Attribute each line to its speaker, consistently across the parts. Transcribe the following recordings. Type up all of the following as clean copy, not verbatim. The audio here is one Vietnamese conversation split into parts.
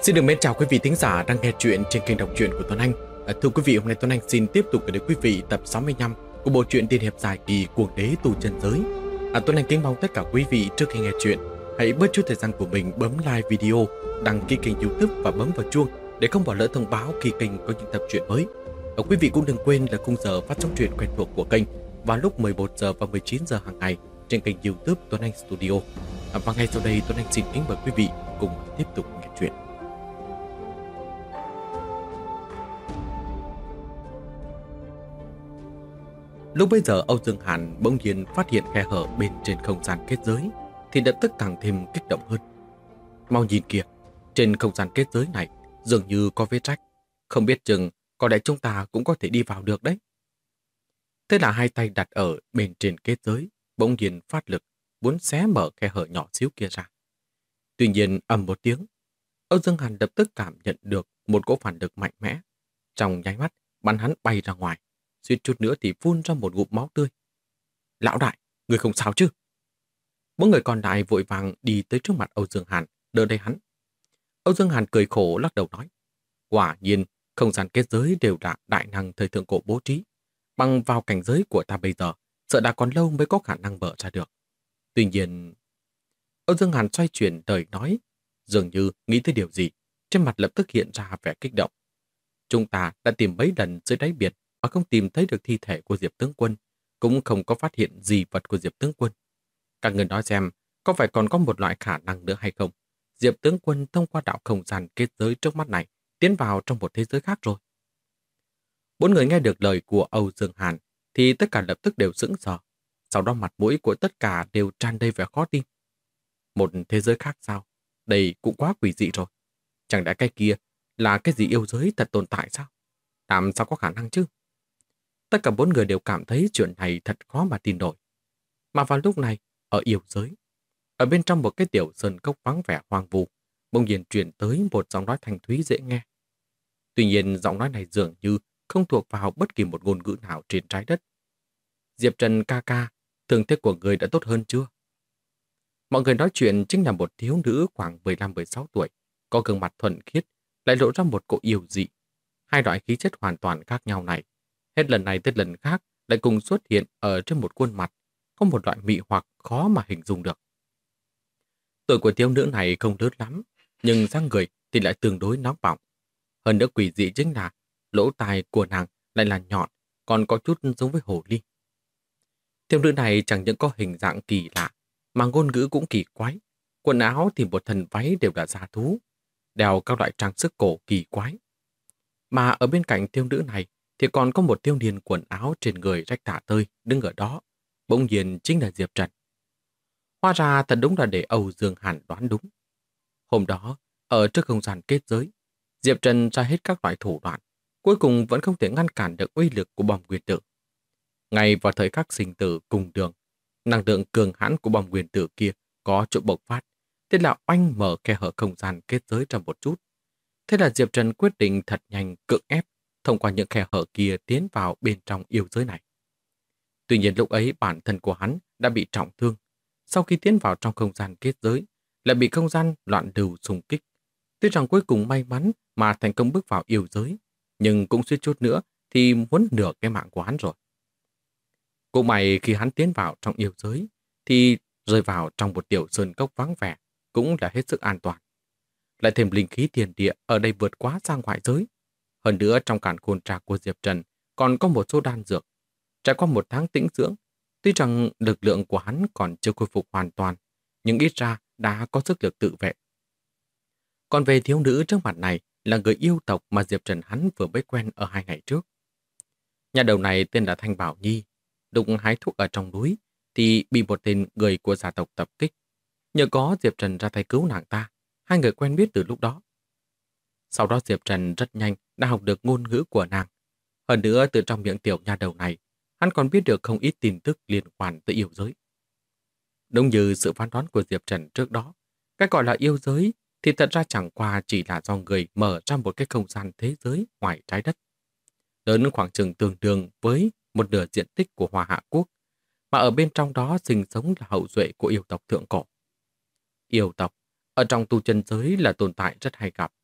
Speaker 1: Xin được mến chào quý vị thính giả đang nghe chuyện trên kênh đọc truyện của Tuấn Anh. Thưa quý vị, hôm nay Tuấn Anh xin tiếp tục gửi đến quý vị tập 65 của bộ truyện tiên hiệp dài kỳ Cuồng đế tu chân giới. Tuấn Anh kính mong tất cả quý vị trước khi nghe chuyện hãy bớt chút thời gian của mình bấm like video, đăng ký kênh YouTube và bấm vào chuông để không bỏ lỡ thông báo khi kênh có những tập truyện mới. Quý vị cũng đừng quên là khung giờ phát sóng truyện quen thuộc của kênh vào lúc 11 giờ và 19 giờ hàng ngày trên kênh YouTube Tuấn Anh Studio. Và ngay sau đây Tuấn Anh xin kính mời quý vị cùng tiếp tục nghe chuyện. Lúc bấy giờ Âu Dương Hàn bỗng nhiên phát hiện khe hở bên trên không gian kết giới thì lập tức càng thêm kích động hơn. Mau nhìn kìa, trên không gian kết giới này dường như có vết rách, không biết chừng có lẽ chúng ta cũng có thể đi vào được đấy. Thế là hai tay đặt ở bên trên kết giới bỗng nhiên phát lực, muốn xé mở khe hở nhỏ xíu kia ra. Tuy nhiên ầm một tiếng, Âu Dương Hàn lập tức cảm nhận được một cỗ phản lực mạnh mẽ, trong nháy mắt bắn hắn bay ra ngoài, suýt chút nữa thì phun ra một ngụm máu tươi. Lão đại, người không sao chứ? Bốn người còn lại vội vàng đi tới trước mặt Âu Dương Hàn, đỡ lấy hắn. Âu Dương Hàn cười khổ lắc đầu nói, quả nhiên không gian kết giới đều là đại năng thời thượng cổ bố trí, bằng vào cảnh giới của ta bây giờ, sợ đã còn lâu mới có khả năng mở ra được. Tuy nhiên, Âu Dương Hàn xoay chuyển lời nói, dường như nghĩ tới điều gì, trên mặt lập tức hiện ra vẻ kích động. Chúng ta đã tìm mấy lần dưới đáy biển mà không tìm thấy được thi thể của Diệp tướng quân, cũng không có phát hiện gì vật của Diệp tướng quân. Các người nói xem, có phải còn có một loại khả năng nữa hay không? Diệp tướng quân thông qua đạo không gian kết giới trước mắt này, tiến vào trong một thế giới khác rồi. Bốn người nghe được lời của Âu Dương Hàn, thì tất cả lập tức đều sững sờ. Sau đó mặt mũi của tất cả đều tràn đầy vẻ khó tin. Một thế giới khác sao? Đây cũng quá quỷ dị rồi. Chẳng lẽ cái kia là cái gì yêu giới thật tồn tại sao? Làm sao có khả năng chứ? Tất cả bốn người đều cảm thấy chuyện này thật khó mà tin nổi. Mà vào lúc này, ở yêu giới, ở bên trong một cái tiểu sơn cốc vắng vẻ hoang vu, bỗng nhiên truyền tới một giọng nói thanh thúy dễ nghe. Tuy nhiên giọng nói này dường như không thuộc vào bất kỳ một ngôn ngữ nào trên trái đất. Diệp Trần ca ca, thương thế của người đã tốt hơn chưa? Mọi người nói chuyện chính là một thiếu nữ khoảng 15-16 tuổi, có gương mặt thuần khiết, lại lộ ra một cỗ yêu dị. Hai loại khí chất hoàn toàn khác nhau này, hết lần này tới lần khác lại cùng xuất hiện ở trên một khuôn mặt, có một loại mị hoặc khó mà hình dung được. Tuổi của thiếu nữ này không lớn lắm, nhưng dáng người thì lại tương đối nóng bỏng. Hơn nữa quỷ dị chính là lỗ tai của nàng lại là nhọn, còn có chút giống với hồ ly. Thiếu nữ này chẳng những có hình dạng kỳ lạ, mà ngôn ngữ cũng kỳ quái. Quần áo thì một thân váy đều là da thú, đeo các loại trang sức cổ kỳ quái. Mà ở bên cạnh thiếu nữ này thì còn có một thiếu niên quần áo trên người rách tả tơi đứng ở đó, bỗng nhiên chính là Diệp Trần. Hóa ra thật đúng là để Âu Dương Hàn đoán đúng. Hôm đó, ở trước không gian kết giới, Diệp Trần ra hết các loại thủ đoạn, cuối cùng vẫn không thể ngăn cản được uy lực của bom nguyên tử. Ngay vào thời khắc sinh tử cùng đường, năng lượng cường hãn của bom nguyên tử kia có chỗ bộc phát, thế là oanh mở khe hở không gian kết giới ra một chút. Thế là Diệp Trần quyết định thật nhanh cưỡng ép thông qua những khe hở kia tiến vào bên trong yêu giới này. Tuy nhiên lúc ấy bản thân của hắn đã bị trọng thương. Sau khi tiến vào trong không gian kết giới, lại bị không gian loạn lưu xung kích. Tuy rằng cuối cùng may mắn mà thành công bước vào yêu giới, nhưng cũng suýt chút nữa thì muốn nửa cái mạng của hắn rồi. Cũng may khi hắn tiến vào trong yêu giới, thì rơi vào trong một tiểu sơn cốc vắng vẻ, cũng là hết sức an toàn. Lại thêm linh khí thiên địa ở đây vượt quá sang ngoại giới. Hơn nữa trong càn khôn trạc của Diệp Trần còn có một số đan dược. Trải qua một tháng tĩnh dưỡng, tuy rằng lực lượng của hắn còn chưa khôi phục hoàn toàn, nhưng ít ra đã có sức lực tự vệ. Còn về thiếu nữ trước mặt này là người yêu tộc mà Diệp Trần hắn vừa mới quen ở 2 ngày trước. Nhà đầu này tên là Thanh Bảo Nhi, lúc hái thuốc ở trong núi thì bị một tên người của gia tộc tập kích. Nhờ có Diệp Trần ra tay cứu nàng ta, hai người quen biết từ lúc đó. Sau đó Diệp Trần rất nhanh đã học được ngôn ngữ của nàng. Hơn nữa từ trong miệng tiểu nha đầu này, hắn còn biết được không ít tin tức liên quan tới yêu giới. Đúng như sự phán đoán của Diệp Trần trước đó, cái gọi là yêu giới thì thật ra chẳng qua chỉ là do người mở ra một cái không gian thế giới ngoài trái đất. Lớn khoảng chừng tương đương với một nửa diện tích của Hoa Hạ Quốc, mà ở bên trong đó sinh sống là hậu duệ của yêu tộc thượng cổ. Yêu tộc, ở trong tu chân giới là tồn tại rất hay gặp,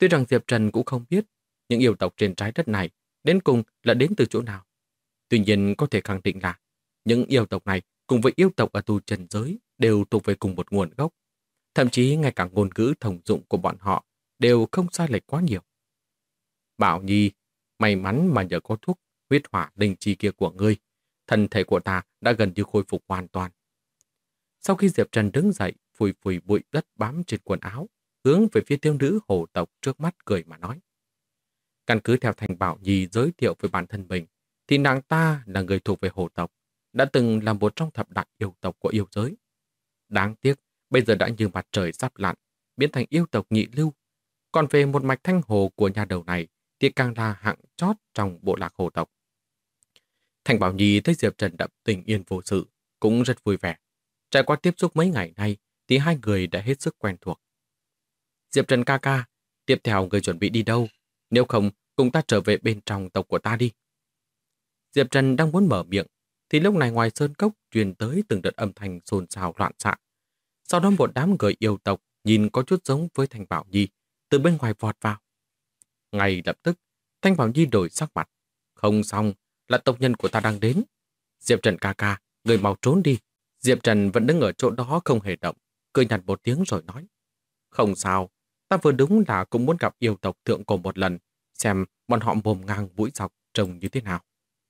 Speaker 1: Tuy rằng Diệp Trần cũng không biết những yêu tộc trên trái đất này đến cùng là đến từ chỗ nào. Tuy nhiên có thể khẳng định là những yêu tộc này cùng với yêu tộc ở tu trần giới đều thuộc về cùng một nguồn gốc. Thậm chí ngay cả ngôn ngữ thông dụng của bọn họ đều không sai lệch quá nhiều. Bảo Nhi, may mắn mà nhờ có thuốc huyết hỏa linh chi kia của ngươi, thân thể của ta đã gần như khôi phục hoàn toàn. Sau khi Diệp Trần đứng dậy, phủi phủi bụi đất bám trên quần áo, hướng về phía thiếu nữ hồ tộc trước mắt cười mà nói. Căn cứ theo Thành Bảo Nhi giới thiệu với bản thân mình, thì nàng ta là người thuộc về hồ tộc, đã từng là một trong thập đại yêu tộc của yêu giới. Đáng tiếc, bây giờ đã như mặt trời sắp lặn, biến thành yêu tộc nhị lưu. Còn về một mạch thanh hồ của nhà đầu này, thì càng là hạng chót trong bộ lạc hồ tộc. Thành Bảo Nhi thấy Diệp Trần đậm tình yên vô sự, cũng rất vui vẻ. Trải qua tiếp xúc mấy ngày nay, thì hai người đã hết sức quen thuộc. Diệp Trần ca ca, tiếp theo người chuẩn bị đi đâu? Nếu không, cùng ta trở về bên trong tộc của ta đi. Diệp Trần đang muốn mở miệng, thì lúc này ngoài sơn cốc truyền tới từng đợt âm thanh xôn xao loạn xạ. Sau đó một đám người yêu tộc nhìn có chút giống với Thanh Bảo Nhi, từ bên ngoài vọt vào. Ngay lập tức, Thanh Bảo Nhi đổi sắc mặt. Không xong, là tộc nhân của ta đang đến. Diệp Trần ca ca, người mau trốn đi. Diệp Trần vẫn đứng ở chỗ đó không hề động, cười nhạt một tiếng rồi nói. Không sao, ta vừa đúng là cũng muốn gặp yêu tộc thượng cổ một lần, xem bọn họ mồm ngang mũi dọc trông như thế nào.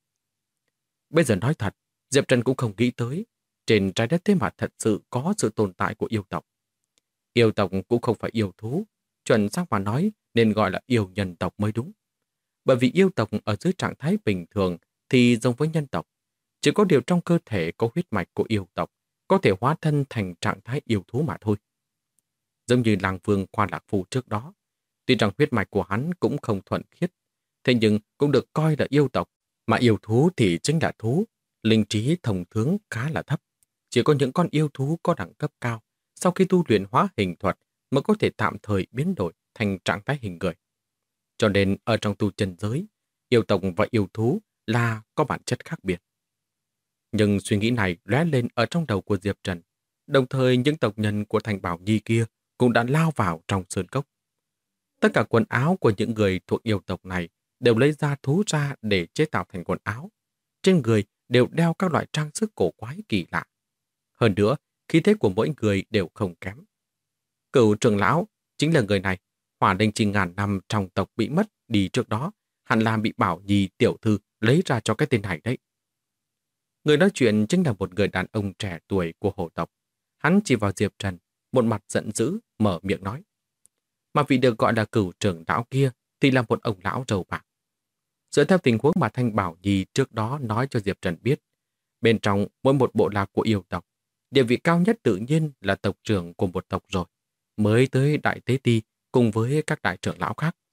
Speaker 1: Bây giờ nói thật, Diệp Trần cũng không nghĩ tới, trên trái đất thế mà thật sự có sự tồn tại của yêu tộc. Yêu tộc cũng không phải yêu thú, chuẩn xác mà nói nên gọi là yêu nhân tộc mới đúng. Bởi vì yêu tộc ở dưới trạng thái bình thường thì giống với nhân tộc. Chỉ có điều trong cơ thể có huyết mạch của yêu tộc có thể hóa thân thành trạng thái yêu thú mà thôi. Giống như Làng Vương Khoa Lạc Phu trước đó, tuy rằng huyết mạch của hắn cũng không thuần khiết, thế nhưng cũng được coi là yêu tộc, mà yêu thú thì chính là thú, linh trí thông thường khá là thấp. Chỉ có những con yêu thú có đẳng cấp cao, sau khi tu luyện hóa hình thuật mới có thể tạm thời biến đổi thành trạng thái hình người. Cho nên ở trong tu chân giới, yêu tộc và yêu thú là có bản chất khác biệt. Nhưng suy nghĩ này lóe lên ở trong đầu của Diệp Trần, đồng thời những tộc nhân của Thành Bảo Nhi kia cũng đã lao vào trong sơn cốc. Tất cả quần áo của những người thuộc yêu tộc này đều lấy da thú ra để chế tạo thành quần áo. Trên người đều đeo các loại trang sức cổ quái kỳ lạ. Hơn nữa, khí thế của mỗi người đều không kém. Cửu trưởng lão chính là người này, hỏa linh chi ngàn năm trong tộc bị mất đi trước đó, hẳn là bị Bảo Nhi tiểu thư lấy ra cho cái tên này đấy. Người nói chuyện chính là một người đàn ông trẻ tuổi của hồ tộc. Hắn chỉ vào Diệp Trần, một mặt giận dữ, mở miệng nói. Mà vị được gọi là cửu trưởng lão kia thì là một ông lão râu bạc. Dựa theo tình huống mà Thanh Bảo Nhi trước đó nói cho Diệp Trần biết, bên trong mỗi một bộ lạc của yêu tộc, địa vị cao nhất tự nhiên là tộc trưởng của một tộc rồi, mới tới Đại Tế Ti cùng với các đại trưởng lão khác.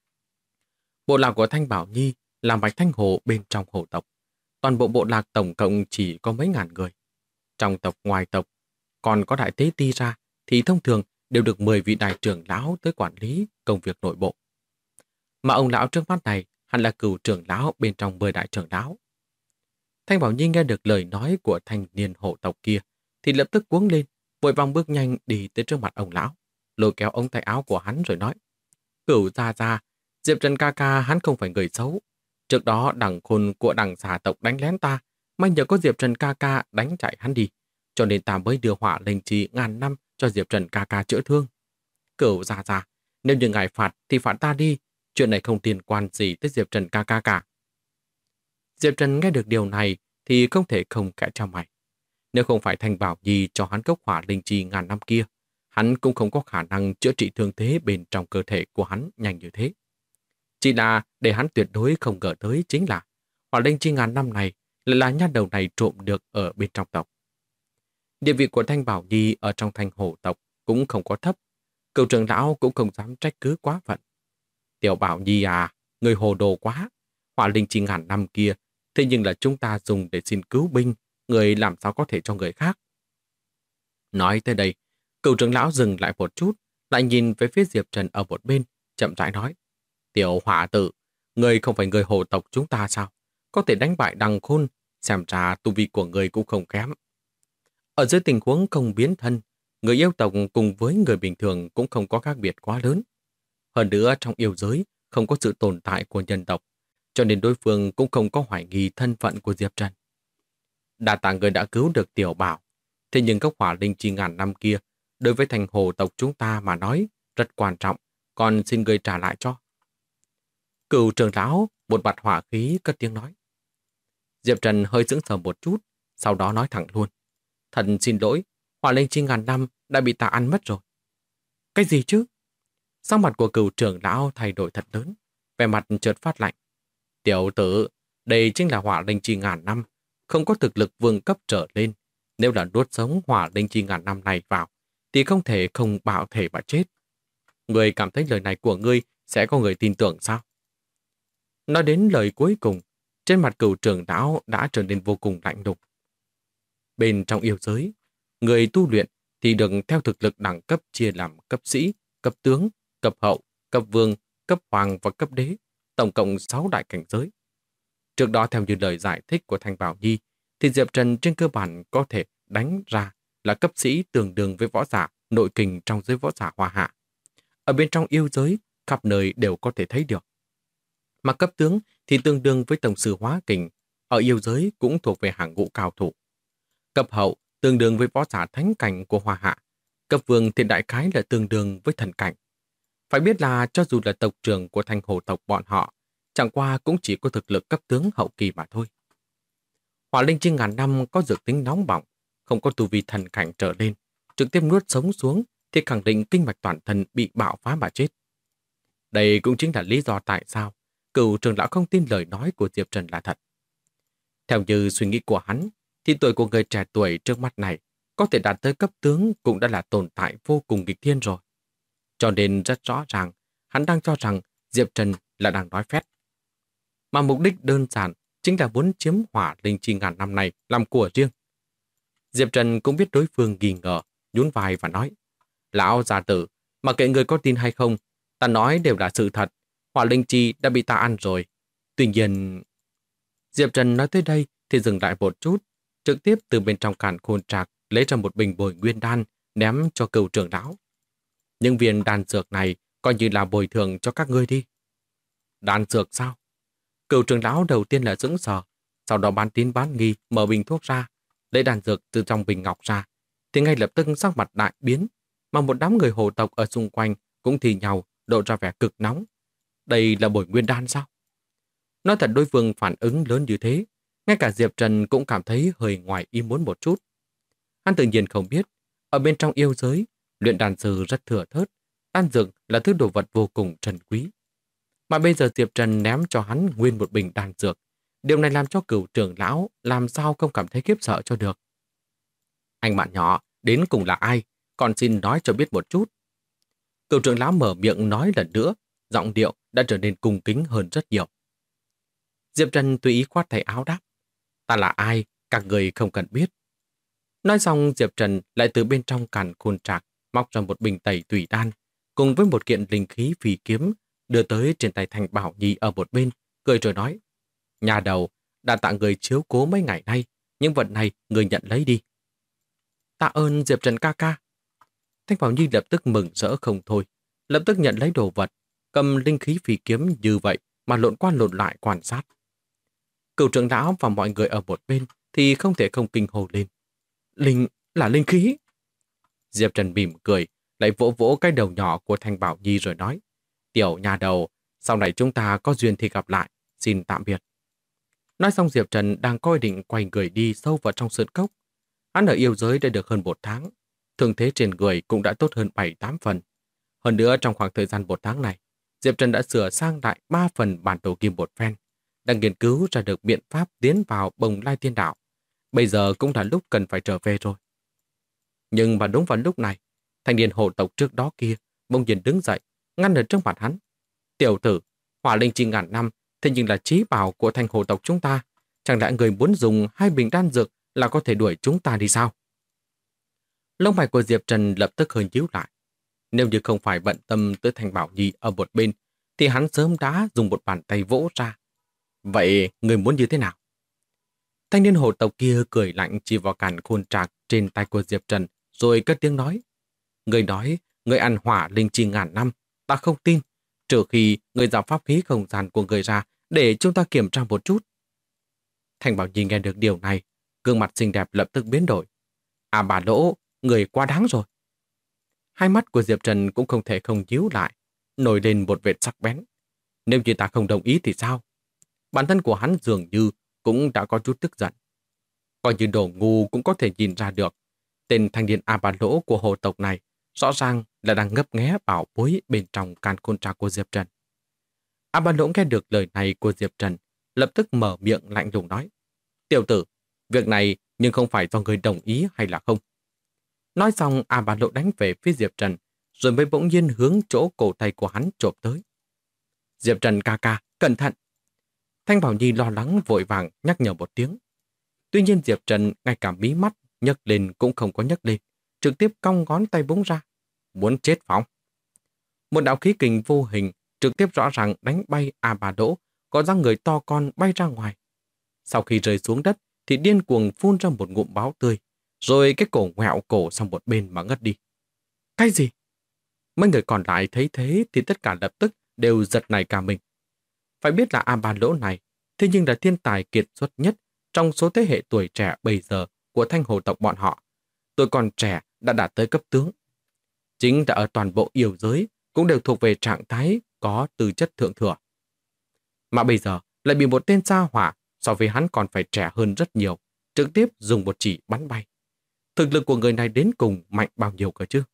Speaker 1: Bộ lạc của Thanh Bảo Nhi là mạch thanh hồ bên trong hồ tộc. Toàn bộ bộ lạc tổng cộng chỉ có mấy ngàn người. Trong tộc ngoài tộc, còn có Đại Tế Ti ra thì thông thường đều được 10 vị đại trưởng lão tới quản lý công việc nội bộ. Mà ông lão trước mắt này hẳn là cửu trưởng lão bên trong 10 đại trưởng lão. Thanh Bảo Nhi nghe được lời nói của thanh niên hộ tộc kia thì lập tức cuống lên, vội vàng bước nhanh đi tới trước mặt ông lão, lôi kéo ống tay áo của hắn rồi nói: Cửu gia gia, Diệp Trần ca ca hắn không phải người xấu. Trước đó đằng khôn của đằng xà tộc đánh lén ta, may nhờ có Diệp Trần ca ca đánh chạy hắn đi, cho nên ta mới đưa hỏa linh chi ngàn năm cho Diệp Trần ca ca chữa thương. Cửu gia gia, nếu như ngài phạt thì phạt ta đi, chuyện này không liên quan gì tới Diệp Trần ca ca cả. Diệp Trần nghe được điều này thì không thể không khẽ chau mày. Nếu không phải Thanh Bảo Nhi cho hắn cốc hỏa linh chi ngàn năm kia, hắn cũng không có khả năng chữa trị thương thế bên trong cơ thể của hắn nhanh như thế. Chỉ là để hắn tuyệt đối không ngờ tới chính là hỏa linh chi ngàn năm này lại là nha đầu này trộm được ở bên trong tộc. Địa vị của Thanh Bảo Nhi ở trong Thanh Hổ tộc cũng không có thấp, cựu trưởng lão cũng không dám trách cứ quá phận. Tiểu Bảo Nhi à, người hồ đồ quá, hỏa linh chi ngàn năm kia, thế nhưng là chúng ta dùng để xin cứu binh, người làm sao có thể cho người khác. Nói tới đây, cựu trưởng lão dừng lại một chút, lại nhìn về phía Diệp Trần ở một bên, chậm rãi nói: Tiểu hỏa tử, người không phải người hồ tộc chúng ta sao? Có thể đánh bại đằng khôn, xem ra tu vi của người cũng không kém. Ở dưới tình huống không biến thân, người yêu tộc cùng với người bình thường cũng không có khác biệt quá lớn. Hơn nữa trong yêu giới không có sự tồn tại của nhân tộc, cho nên đối phương cũng không có hoài nghi thân phận của Diệp Trần. Đa tạ người đã cứu được Tiểu Bảo, thế nhưng gốc hỏa linh chi ngàn năm kia, đối với thành hồ tộc chúng ta mà nói, rất quan trọng, còn xin người trả lại cho. Cửu trưởng lão một mặt hỏa khí cất tiếng nói. Diệp Trần hơi sững sờ một chút, sau đó nói thẳng luôn. Thần xin lỗi, hỏa linh chi ngàn năm đã bị ta ăn mất rồi. Cái gì chứ? Sắc mặt của cửu trưởng lão thay đổi thật lớn, vẻ mặt chợt phát lạnh. Tiểu tử, đây chính là hỏa linh chi ngàn năm, không có thực lực vương cấp trở lên. Nếu là nuốt sống hỏa linh chi ngàn năm này vào, thì không thể không bạo thể mà chết. Người cảm thấy lời này của ngươi sẽ có người tin tưởng sao? Nói đến lời cuối cùng, trên mặt cửu trưởng lão đã trở nên vô cùng lạnh lùng. Bên trong yêu giới, người tu luyện thì được theo thực lực đẳng cấp chia làm cấp sĩ, cấp tướng, cấp hậu, cấp vương, cấp hoàng và cấp đế, tổng cộng 6 đại cảnh giới. Trước đó theo như lời giải thích của Thanh Bảo Nhi, thì Diệp Trần trên cơ bản có thể đánh ra là cấp sĩ tương đương với võ giả nội kình trong giới võ giả Hoa Hạ. Ở bên trong yêu giới, khắp nơi đều có thể thấy được. Mà cấp tướng thì tương đương với tổng sư hóa kình, ở yêu giới cũng thuộc về hàng ngũ cao thủ. Cấp hậu tương đương với võ giả thánh cảnh của Hoa Hạ. Cấp vương thì đại khái là tương đương với thần cảnh. Phải biết là cho dù là tộc trưởng của Thanh Hồ tộc bọn họ, chẳng qua cũng chỉ có thực lực cấp tướng hậu kỳ mà thôi. Hỏa linh chi ngàn năm có dược tính nóng bỏng, không có tu vi thần cảnh trở lên, trực tiếp nuốt sống xuống thì khẳng định kinh mạch toàn thân bị bạo phá mà chết. Đây cũng chính là lý do tại sao cửu trưởng lão không tin lời nói của Diệp Trần là thật. Theo như suy nghĩ của hắn, thì tuổi của người trẻ tuổi trước mắt này có thể đạt tới cấp tướng cũng đã là tồn tại vô cùng nghịch thiên rồi. Cho nên rất rõ ràng, hắn đang cho rằng Diệp Trần là đang nói phét. Mà mục đích đơn giản chính là muốn chiếm hỏa linh chi ngàn năm này làm của riêng. Diệp Trần cũng biết đối phương nghi ngờ, nhún vai và nói: Lão già tử, mà kệ người có tin hay không, ta nói đều là sự thật. Hỏa linh chi đã bị ta ăn rồi. Tuy nhiên... Diệp Trần nói tới đây thì dừng lại một chút, trực tiếp từ bên trong càn khôn trạc lấy ra một bình bồi nguyên đan ném cho cửu trưởng lão. Những viên đan dược này coi như là bồi thường cho các ngươi đi. Đan dược sao? Cửu trưởng lão đầu tiên là sững sờ, sau đó bán tín bán nghi mở bình thuốc ra, lấy đan dược từ trong bình ngọc ra, thì ngay lập tức sắc mặt đại biến, mà một đám người hồ tộc ở xung quanh cũng thì nhau lộ ra vẻ cực nóng. Đây là bồi nguyên đan sao? Nói thật đối phương phản ứng lớn như thế, ngay cả Diệp Trần cũng cảm thấy hơi ngoài ý muốn một chút. Hắn tự nhiên không biết, ở bên trong yêu giới, luyện đan sư rất thừa thớt, đan dược là thứ đồ vật vô cùng trân quý. Mà bây giờ Diệp Trần ném cho hắn nguyên một bình đan dược, điều này làm cho cửu trưởng lão làm sao không cảm thấy khiếp sợ cho được. Anh bạn nhỏ, đến cùng là ai? Còn xin nói cho biết một chút. Cửu trưởng lão mở miệng nói lần nữa, giọng điệu đã trở nên cung kính hơn rất nhiều. Diệp Trần tùy ý khoát tay áo đáp: Ta là ai, các người không cần biết. Nói xong Diệp Trần lại từ bên trong càn khôn trạc móc ra một bình tẩy tùy đan, cùng với một kiện linh khí phi kiếm, đưa tới trên tay Thanh Bảo Nhi ở một bên, cười rồi nói: Nhà đầu, đã tạ người chiếu cố mấy ngày nay, những vật này người nhận lấy đi. Tạ ơn Diệp Trần ca ca. Thanh Bảo Nhi lập tức mừng rỡ không thôi, lập tức nhận lấy đồ vật, cầm linh khí phi kiếm như vậy mà lộn qua lộn lại quan sát. Cửu trưởng lão và mọi người ở một bên thì không thể không kinh hồ lên. Là linh khí. Diệp Trần mỉm cười, lại vỗ vỗ cái đầu nhỏ của Thanh Bảo Nhi rồi nói: Tiểu nhà đầu, sau này chúng ta có duyên thì gặp lại, xin tạm biệt. Nói xong Diệp Trần đang coi định quay người đi sâu vào trong sơn cốc. Hắn ở yêu giới đã được hơn 1 tháng, thương thế trên người cũng đã tốt hơn 7-8 phần. Hơn nữa trong khoảng thời gian 1 tháng này, Diệp Trần đã sửa sang lại 3 phần bản đồ kim một phen, đang nghiên cứu ra được biện pháp tiến vào Bồng Lai Tiên Đảo. Bây giờ cũng là lúc cần phải trở về rồi. Nhưng mà đúng vào lúc này, thanh niên hộ tộc trước đó kia bỗng nhiên đứng dậy, ngăn ở trước mặt hắn. Tiểu tử, hỏa linh chi ngàn năm, thế nhưng là chí bảo của thanh hộ tộc chúng ta. Chẳng lẽ người muốn dùng 2 bình đan dược là có thể đuổi chúng ta đi sao? Lông mày của Diệp Trần lập tức hơi nhíu lại. Nếu như không phải bận tâm tới Thanh Bảo Nhi ở một bên, thì hắn sớm đã dùng một bàn tay vỗ ra. Vậy người muốn như thế nào? Thanh niên hộ tộc kia cười lạnh chỉ vào càn khôn trạc trên tay của Diệp Trần, rồi cất tiếng nói. Người nói, người ăn hỏa linh chi ngàn năm, ta không tin. trừ khi người giao pháp khí không gian của người ra để chúng ta kiểm tra một chút. Thanh Bảo Nhi nghe được điều này, gương mặt xinh đẹp lập tức biến đổi. À bà Lỗ, người quá đáng rồi. Hai mắt của Diệp Trần cũng không thể không nhíu lại, nổi lên một vệt sắc bén. Nếu như ta không đồng ý thì sao? Bản thân của hắn dường như cũng đã có chút tức giận. Coi như đồ ngu cũng có thể nhìn ra được. Tên thanh niên A Ba Lỗ của hồ tộc này rõ ràng là đang ngấp nghé bảo bối bên trong can côn trà của Diệp Trần. A Ba Lỗ nghe được lời này của Diệp Trần, lập tức mở miệng lạnh lùng nói. Tiểu tử, việc này nhưng không phải do người đồng ý hay là không. Nói xong, A Ba Lỗ đánh về phía Diệp Trần, rồi mới bỗng nhiên hướng chỗ cổ tay của hắn chộp tới. Diệp Trần ca ca, cẩn thận! Thanh Bảo Nhi lo lắng vội vàng nhắc nhở một tiếng. Tuy nhiên Diệp Trần ngay cả mí mắt nhấc lên cũng không có nhấc lên, trực tiếp cong ngón tay búng ra. Muốn chết phóng. Một đạo khí kình vô hình trực tiếp rõ ràng đánh bay A Ba Lỗ, có dáng người to con bay ra ngoài. Sau khi rơi xuống đất thì điên cuồng phun ra một ngụm máu tươi, rồi cái cổ ngoẹo cổ sang một bên mà ngất đi. Cái gì? Mấy người còn lại thấy thế thì tất cả lập tức đều giật nảy cả mình. Phải biết là A Ba Lỗ này thế nhưng là thiên tài kiệt xuất nhất trong số thế hệ tuổi trẻ bây giờ của Thanh Hồ tộc bọn họ. Tuổi còn trẻ đã đạt tới cấp tướng. Chính là ở toàn bộ yêu giới cũng đều thuộc về trạng thái có tư chất thượng thừa. Mà bây giờ lại bị một tên gia hỏa so với hắn còn phải trẻ hơn rất nhiều, trực tiếp dùng một chỉ bắn bay. Thực lực của người này đến cùng mạnh bao nhiêu cơ chứ?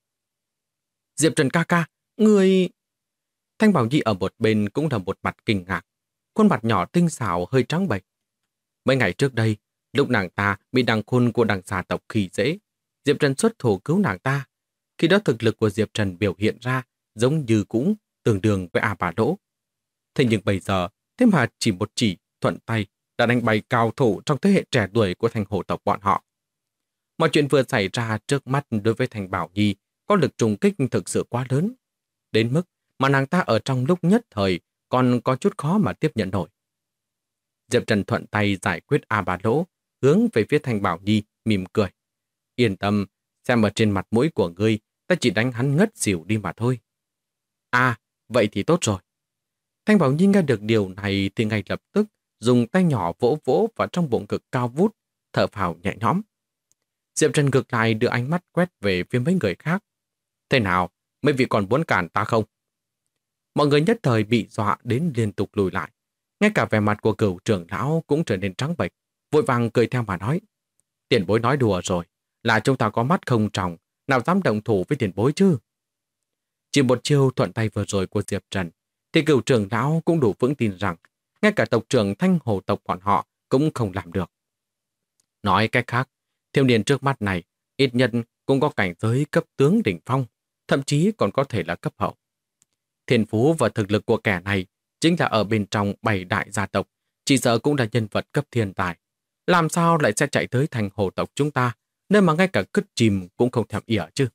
Speaker 1: Diệp Trần ca ca, người... Thanh Bảo Nhi ở một bên cũng là một mặt kinh ngạc, khuôn mặt nhỏ tinh xảo hơi trắng bệch. Mấy ngày trước đây, lúc nàng ta bị đằng khôn của đằng xà tộc khi dễ, Diệp Trần xuất thủ cứu nàng ta. Khi đó thực lực của Diệp Trần biểu hiện ra giống như cũng tương đương với A Ba Lỗ. Thế nhưng bây giờ, thế mà chỉ một chỉ thuận tay đã đánh bay cao thủ trong thế hệ trẻ tuổi của Thanh Hồ tộc bọn họ. Mọi chuyện vừa xảy ra trước mắt đối với Thanh Bảo Nhi có lực trùng kích thực sự quá lớn, đến mức mà nàng ta ở trong lúc nhất thời còn có chút khó mà tiếp nhận nổi. Diệp Trần thuận tay giải quyết A Ba Lỗ, hướng về phía Thanh Bảo Nhi, mỉm cười. Yên tâm, xem ở trên mặt mũi của ngươi, ta chỉ đánh hắn ngất xỉu đi mà thôi. À, vậy thì tốt rồi. Thanh Bảo Nhi nghe được điều này thì ngay lập tức dùng tay nhỏ vỗ vỗ vào trong bụng ngực cao vút, thở phào nhẹ nhõm. Diệp Trần ngược lại đưa ánh mắt quét về phía mấy người khác. Thế nào, mấy vị còn muốn cản ta không? Mọi người nhất thời bị dọa đến liên tục lùi lại. Ngay cả vẻ mặt của Cửu trưởng lão cũng trở nên trắng bệch, vội vàng cười theo mà nói. Tiền bối nói đùa rồi, là chúng ta có mắt không tròng, nào dám động thủ với tiền bối chứ? Chỉ một chiêu thuận tay vừa rồi của Diệp Trần, thì Cửu trưởng lão cũng đủ vững tin rằng ngay cả tộc trưởng Thanh Hồ tộc bọn họ cũng không làm được. Nói cách khác, thiếu niên trước mắt này ít nhất cũng có cảnh giới cấp tướng đỉnh phong, thậm chí còn có thể là cấp hậu. Thiên phú và thực lực của kẻ này chính là ở bên trong 7 đại gia tộc, chỉ sợ cũng là nhân vật cấp thiên tài. Làm sao lại sẽ chạy tới Thanh Hồ tộc chúng ta, nơi mà ngay cả cứt chìm cũng không thèm ỉa chứ?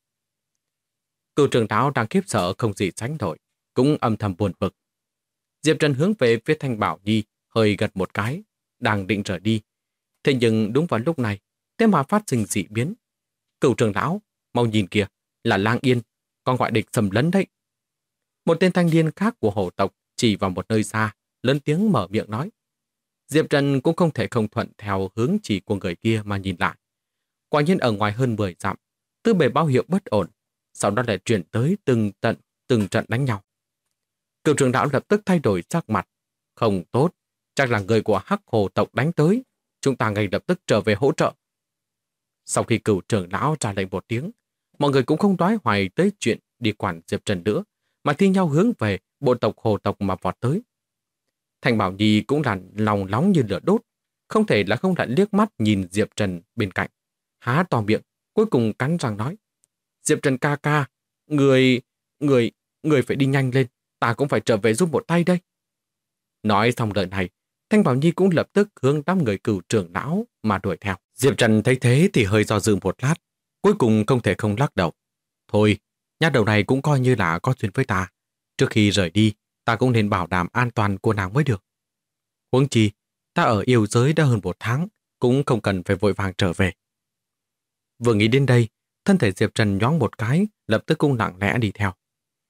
Speaker 1: Cửu trưởng lão đang khiếp sợ không gì sánh nổi, cũng âm thầm buồn bực. Diệp Trần hướng về phía Thanh Bảo Nhi, hơi gật một cái, đang định rời đi. Thế nhưng đúng vào lúc này, thế mà phát sinh dị biến. Cửu trưởng lão, mau nhìn kìa, là Lang Yên, con gọi địch xâm lấn đấy. Một tên thanh niên khác của hồ tộc chỉ vào một nơi xa, lớn tiếng mở miệng nói. Diệp Trần cũng không thể không thuận theo hướng chỉ của người kia mà nhìn lại. Quả nhiên ở ngoài hơn 10 dặm, tư bề báo hiệu bất ổn, sau đó lại chuyển tới từng trận đánh nhau. Cửu trưởng lão lập tức thay đổi sắc mặt. Không tốt, chắc là người của Hắc Hồ tộc đánh tới, chúng ta ngay lập tức trở về hỗ trợ. Sau khi cửu trưởng lão ra lệnh một tiếng, mọi người cũng không đoái hoài tới chuyện đi quản Diệp Trần nữa, mà thi nhau hướng về bộ tộc Hồ tộc mà vọt tới. Thanh Bảo Nhi cũng là lòng nóng như lửa đốt, không thể là không lại liếc mắt nhìn Diệp Trần bên cạnh. Há to miệng, cuối cùng cắn răng nói. Diệp Trần ca ca, người phải đi nhanh lên, ta cũng phải trở về giúp một tay đây. Nói xong lời này, Thanh Bảo Nhi cũng lập tức hướng đám người cửu trưởng lão mà đuổi theo. Diệp Trần thấy thế thì hơi do dự một lát, cuối cùng không thể không lắc đầu. Thôi, nhát đầu này cũng coi như là có duyên với ta. Trước khi rời đi, ta cũng nên bảo đảm an toàn của nàng mới được. Huống chi, ta ở yêu giới đã hơn 1 tháng, cũng không cần phải vội vàng trở về. Vừa nghĩ đến đây, thân thể Diệp Trần nhoáng một cái, lập tức cũng lặng lẽ đi theo.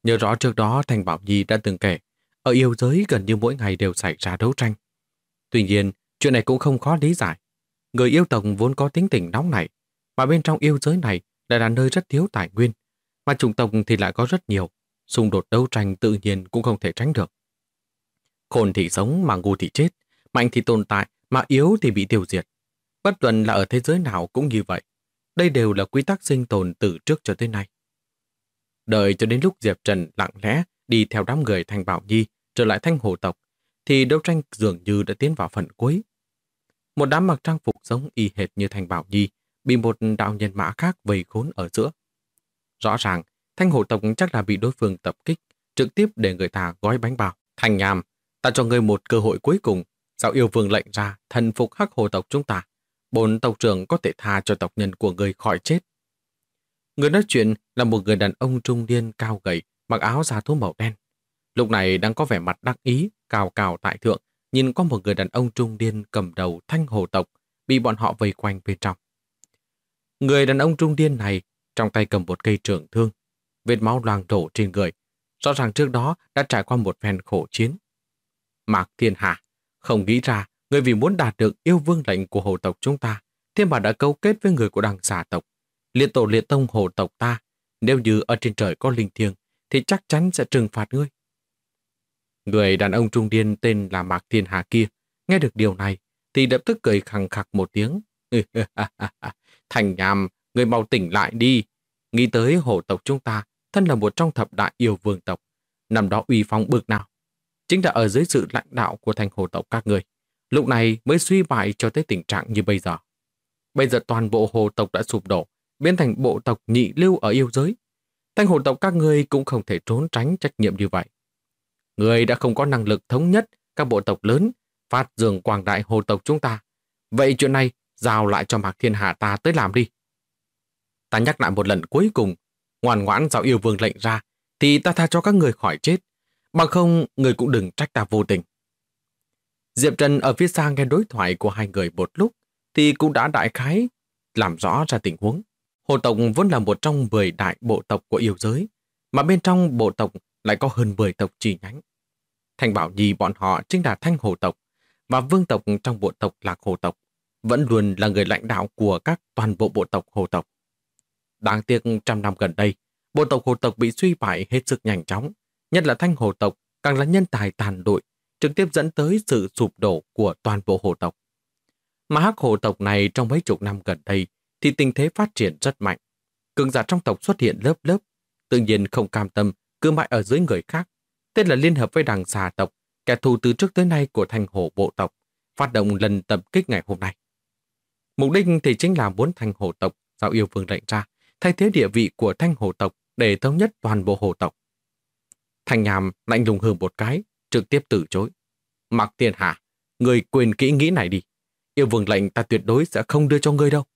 Speaker 1: Nhớ rõ trước đó Thành Bảo Nhi đã từng kể, ở yêu giới gần như mỗi ngày đều xảy ra đấu tranh. Tuy nhiên, chuyện này cũng không khó lý giải. Người yêu tộc vốn có tính tình nóng nảy, mà bên trong yêu giới này lại là nơi rất thiếu tài nguyên, mà chủng tộc thì lại có rất nhiều, xung đột đấu tranh tự nhiên cũng không thể tránh được. Khôn thì sống mà ngu thì chết, mạnh thì tồn tại mà yếu thì bị tiêu diệt. Bất luận là ở thế giới nào cũng như vậy. Đây đều là quy tắc sinh tồn từ trước cho tới nay. Đợi cho đến lúc Diệp Trần lặng lẽ đi theo đám người Thành Bảo Nhi trở lại Thanh Hồ tộc, thì đấu tranh dường như đã tiến vào phần cuối. Một đám mặc trang phục giống y hệt như Thành Bảo Nhi bị một đạo nhân mã khác vây khốn ở giữa. Rõ ràng, Thanh Hồ tộc chắc là bị đối phương tập kích, trực tiếp để người ta gói bánh bao. Thành Nham, ta cho ngươi một cơ hội cuối cùng, sao yêu vương lệnh ra thần phục Hắc Hồ tộc chúng ta. Bổn tộc trưởng có thể tha cho tộc nhân của ngươi khỏi chết. Người nói chuyện là một người đàn ông trung niên cao gầy, mặc áo da thú màu đen. Lúc này đang có vẻ mặt đắc ý, cao cao tại thượng, nhìn có một người đàn ông trung niên cầm đầu Thanh Hồ tộc, bị bọn họ vây quanh bên trong. Người đàn ông trung niên này trong tay cầm một cây trường thương, vết máu loang đổ trên người, rõ ràng trước đó đã trải qua một phen khổ chiến. Mạc Thiên Hà, không nghĩ ra người vì muốn đạt được yêu vương lệnh của hồ tộc chúng ta, thiên bà đã cấu kết với người của đằng xà tộc, liệt tổ liệt tông hồ tộc ta. Nếu như ở trên trời có linh thiêng, thì chắc chắn sẽ trừng phạt ngươi. Người đàn ông trung niên tên là Mạc Thiên Hà kia, nghe được điều này, thì lập tức cười khằng khặc một tiếng. Thành Nham, người mau tỉnh lại đi. Nghĩ tới hồ tộc chúng ta, thân là một trong thập đại yêu vương tộc. Năm đó uy phong bực nào. Chính là ở dưới sự lãnh đạo của thành hồ tộc các người. Lúc này mới suy bại cho tới tình trạng như bây giờ. Bây giờ toàn bộ hồ tộc đã sụp đổ, biến thành bộ tộc nhị lưu ở yêu giới. Thành hồ tộc các ngươi cũng không thể trốn tránh trách nhiệm như vậy. Người đã không có năng lực thống nhất các bộ tộc lớn, phát dương quảng đại hồ tộc chúng ta. Vậy chuyện này giao lại cho Mạc Thiên Hà ta tới làm đi. Ta nhắc lại một lần cuối cùng, ngoan ngoãn giao yêu vương lệnh ra, thì ta tha cho các người khỏi chết. Bằng không, người cũng đừng trách ta vô tình. Diệp Trần ở phía xa nghe đối thoại của hai người một lúc, thì cũng đã đại khái làm rõ ra tình huống. Hồ tộc vốn là một trong 10 đại bộ tộc của yêu giới, mà bên trong bộ tộc lại có hơn 10 tộc chi nhánh. Thành Bảo Nhi bọn họ chính là Thanh Hồ tộc, và vương tộc trong bộ tộc Lạc Hồ tộc, vẫn luôn là người lãnh đạo của các toàn bộ bộ tộc Hồ tộc. Đáng tiếc trăm năm gần đây, bộ tộc Hồ tộc bị suy bại hết sức nhanh chóng, nhất là Thanh Hồ tộc càng là nhân tài tàn lụi, trực tiếp dẫn tới sự sụp đổ của toàn bộ hồ tộc. Mà Hắc Hồ tộc này trong mấy chục năm gần đây thì tình thế phát triển rất mạnh. Cường giả trong tộc xuất hiện lớp lớp, tự nhiên không cam tâm, cứ mãi ở dưới người khác. Tên là liên hợp với đằng xà tộc, kẻ thù từ trước tới nay của Thanh Hồ bộ tộc, phát động lần tập kích ngày hôm nay. Mục đích thì chính là muốn Thanh Hồ tộc giao yêu vương lệnh ra, thay thế địa vị của Thanh Hồ tộc để thống nhất toàn bộ hồ tộc. Thành Nham lạnh lùng hừ một cái, trực tiếp từ chối. Mạc Thiên Hà, người quên kỹ nghĩ này đi. Yêu vương lệnh ta tuyệt đối sẽ không đưa cho ngươi đâu.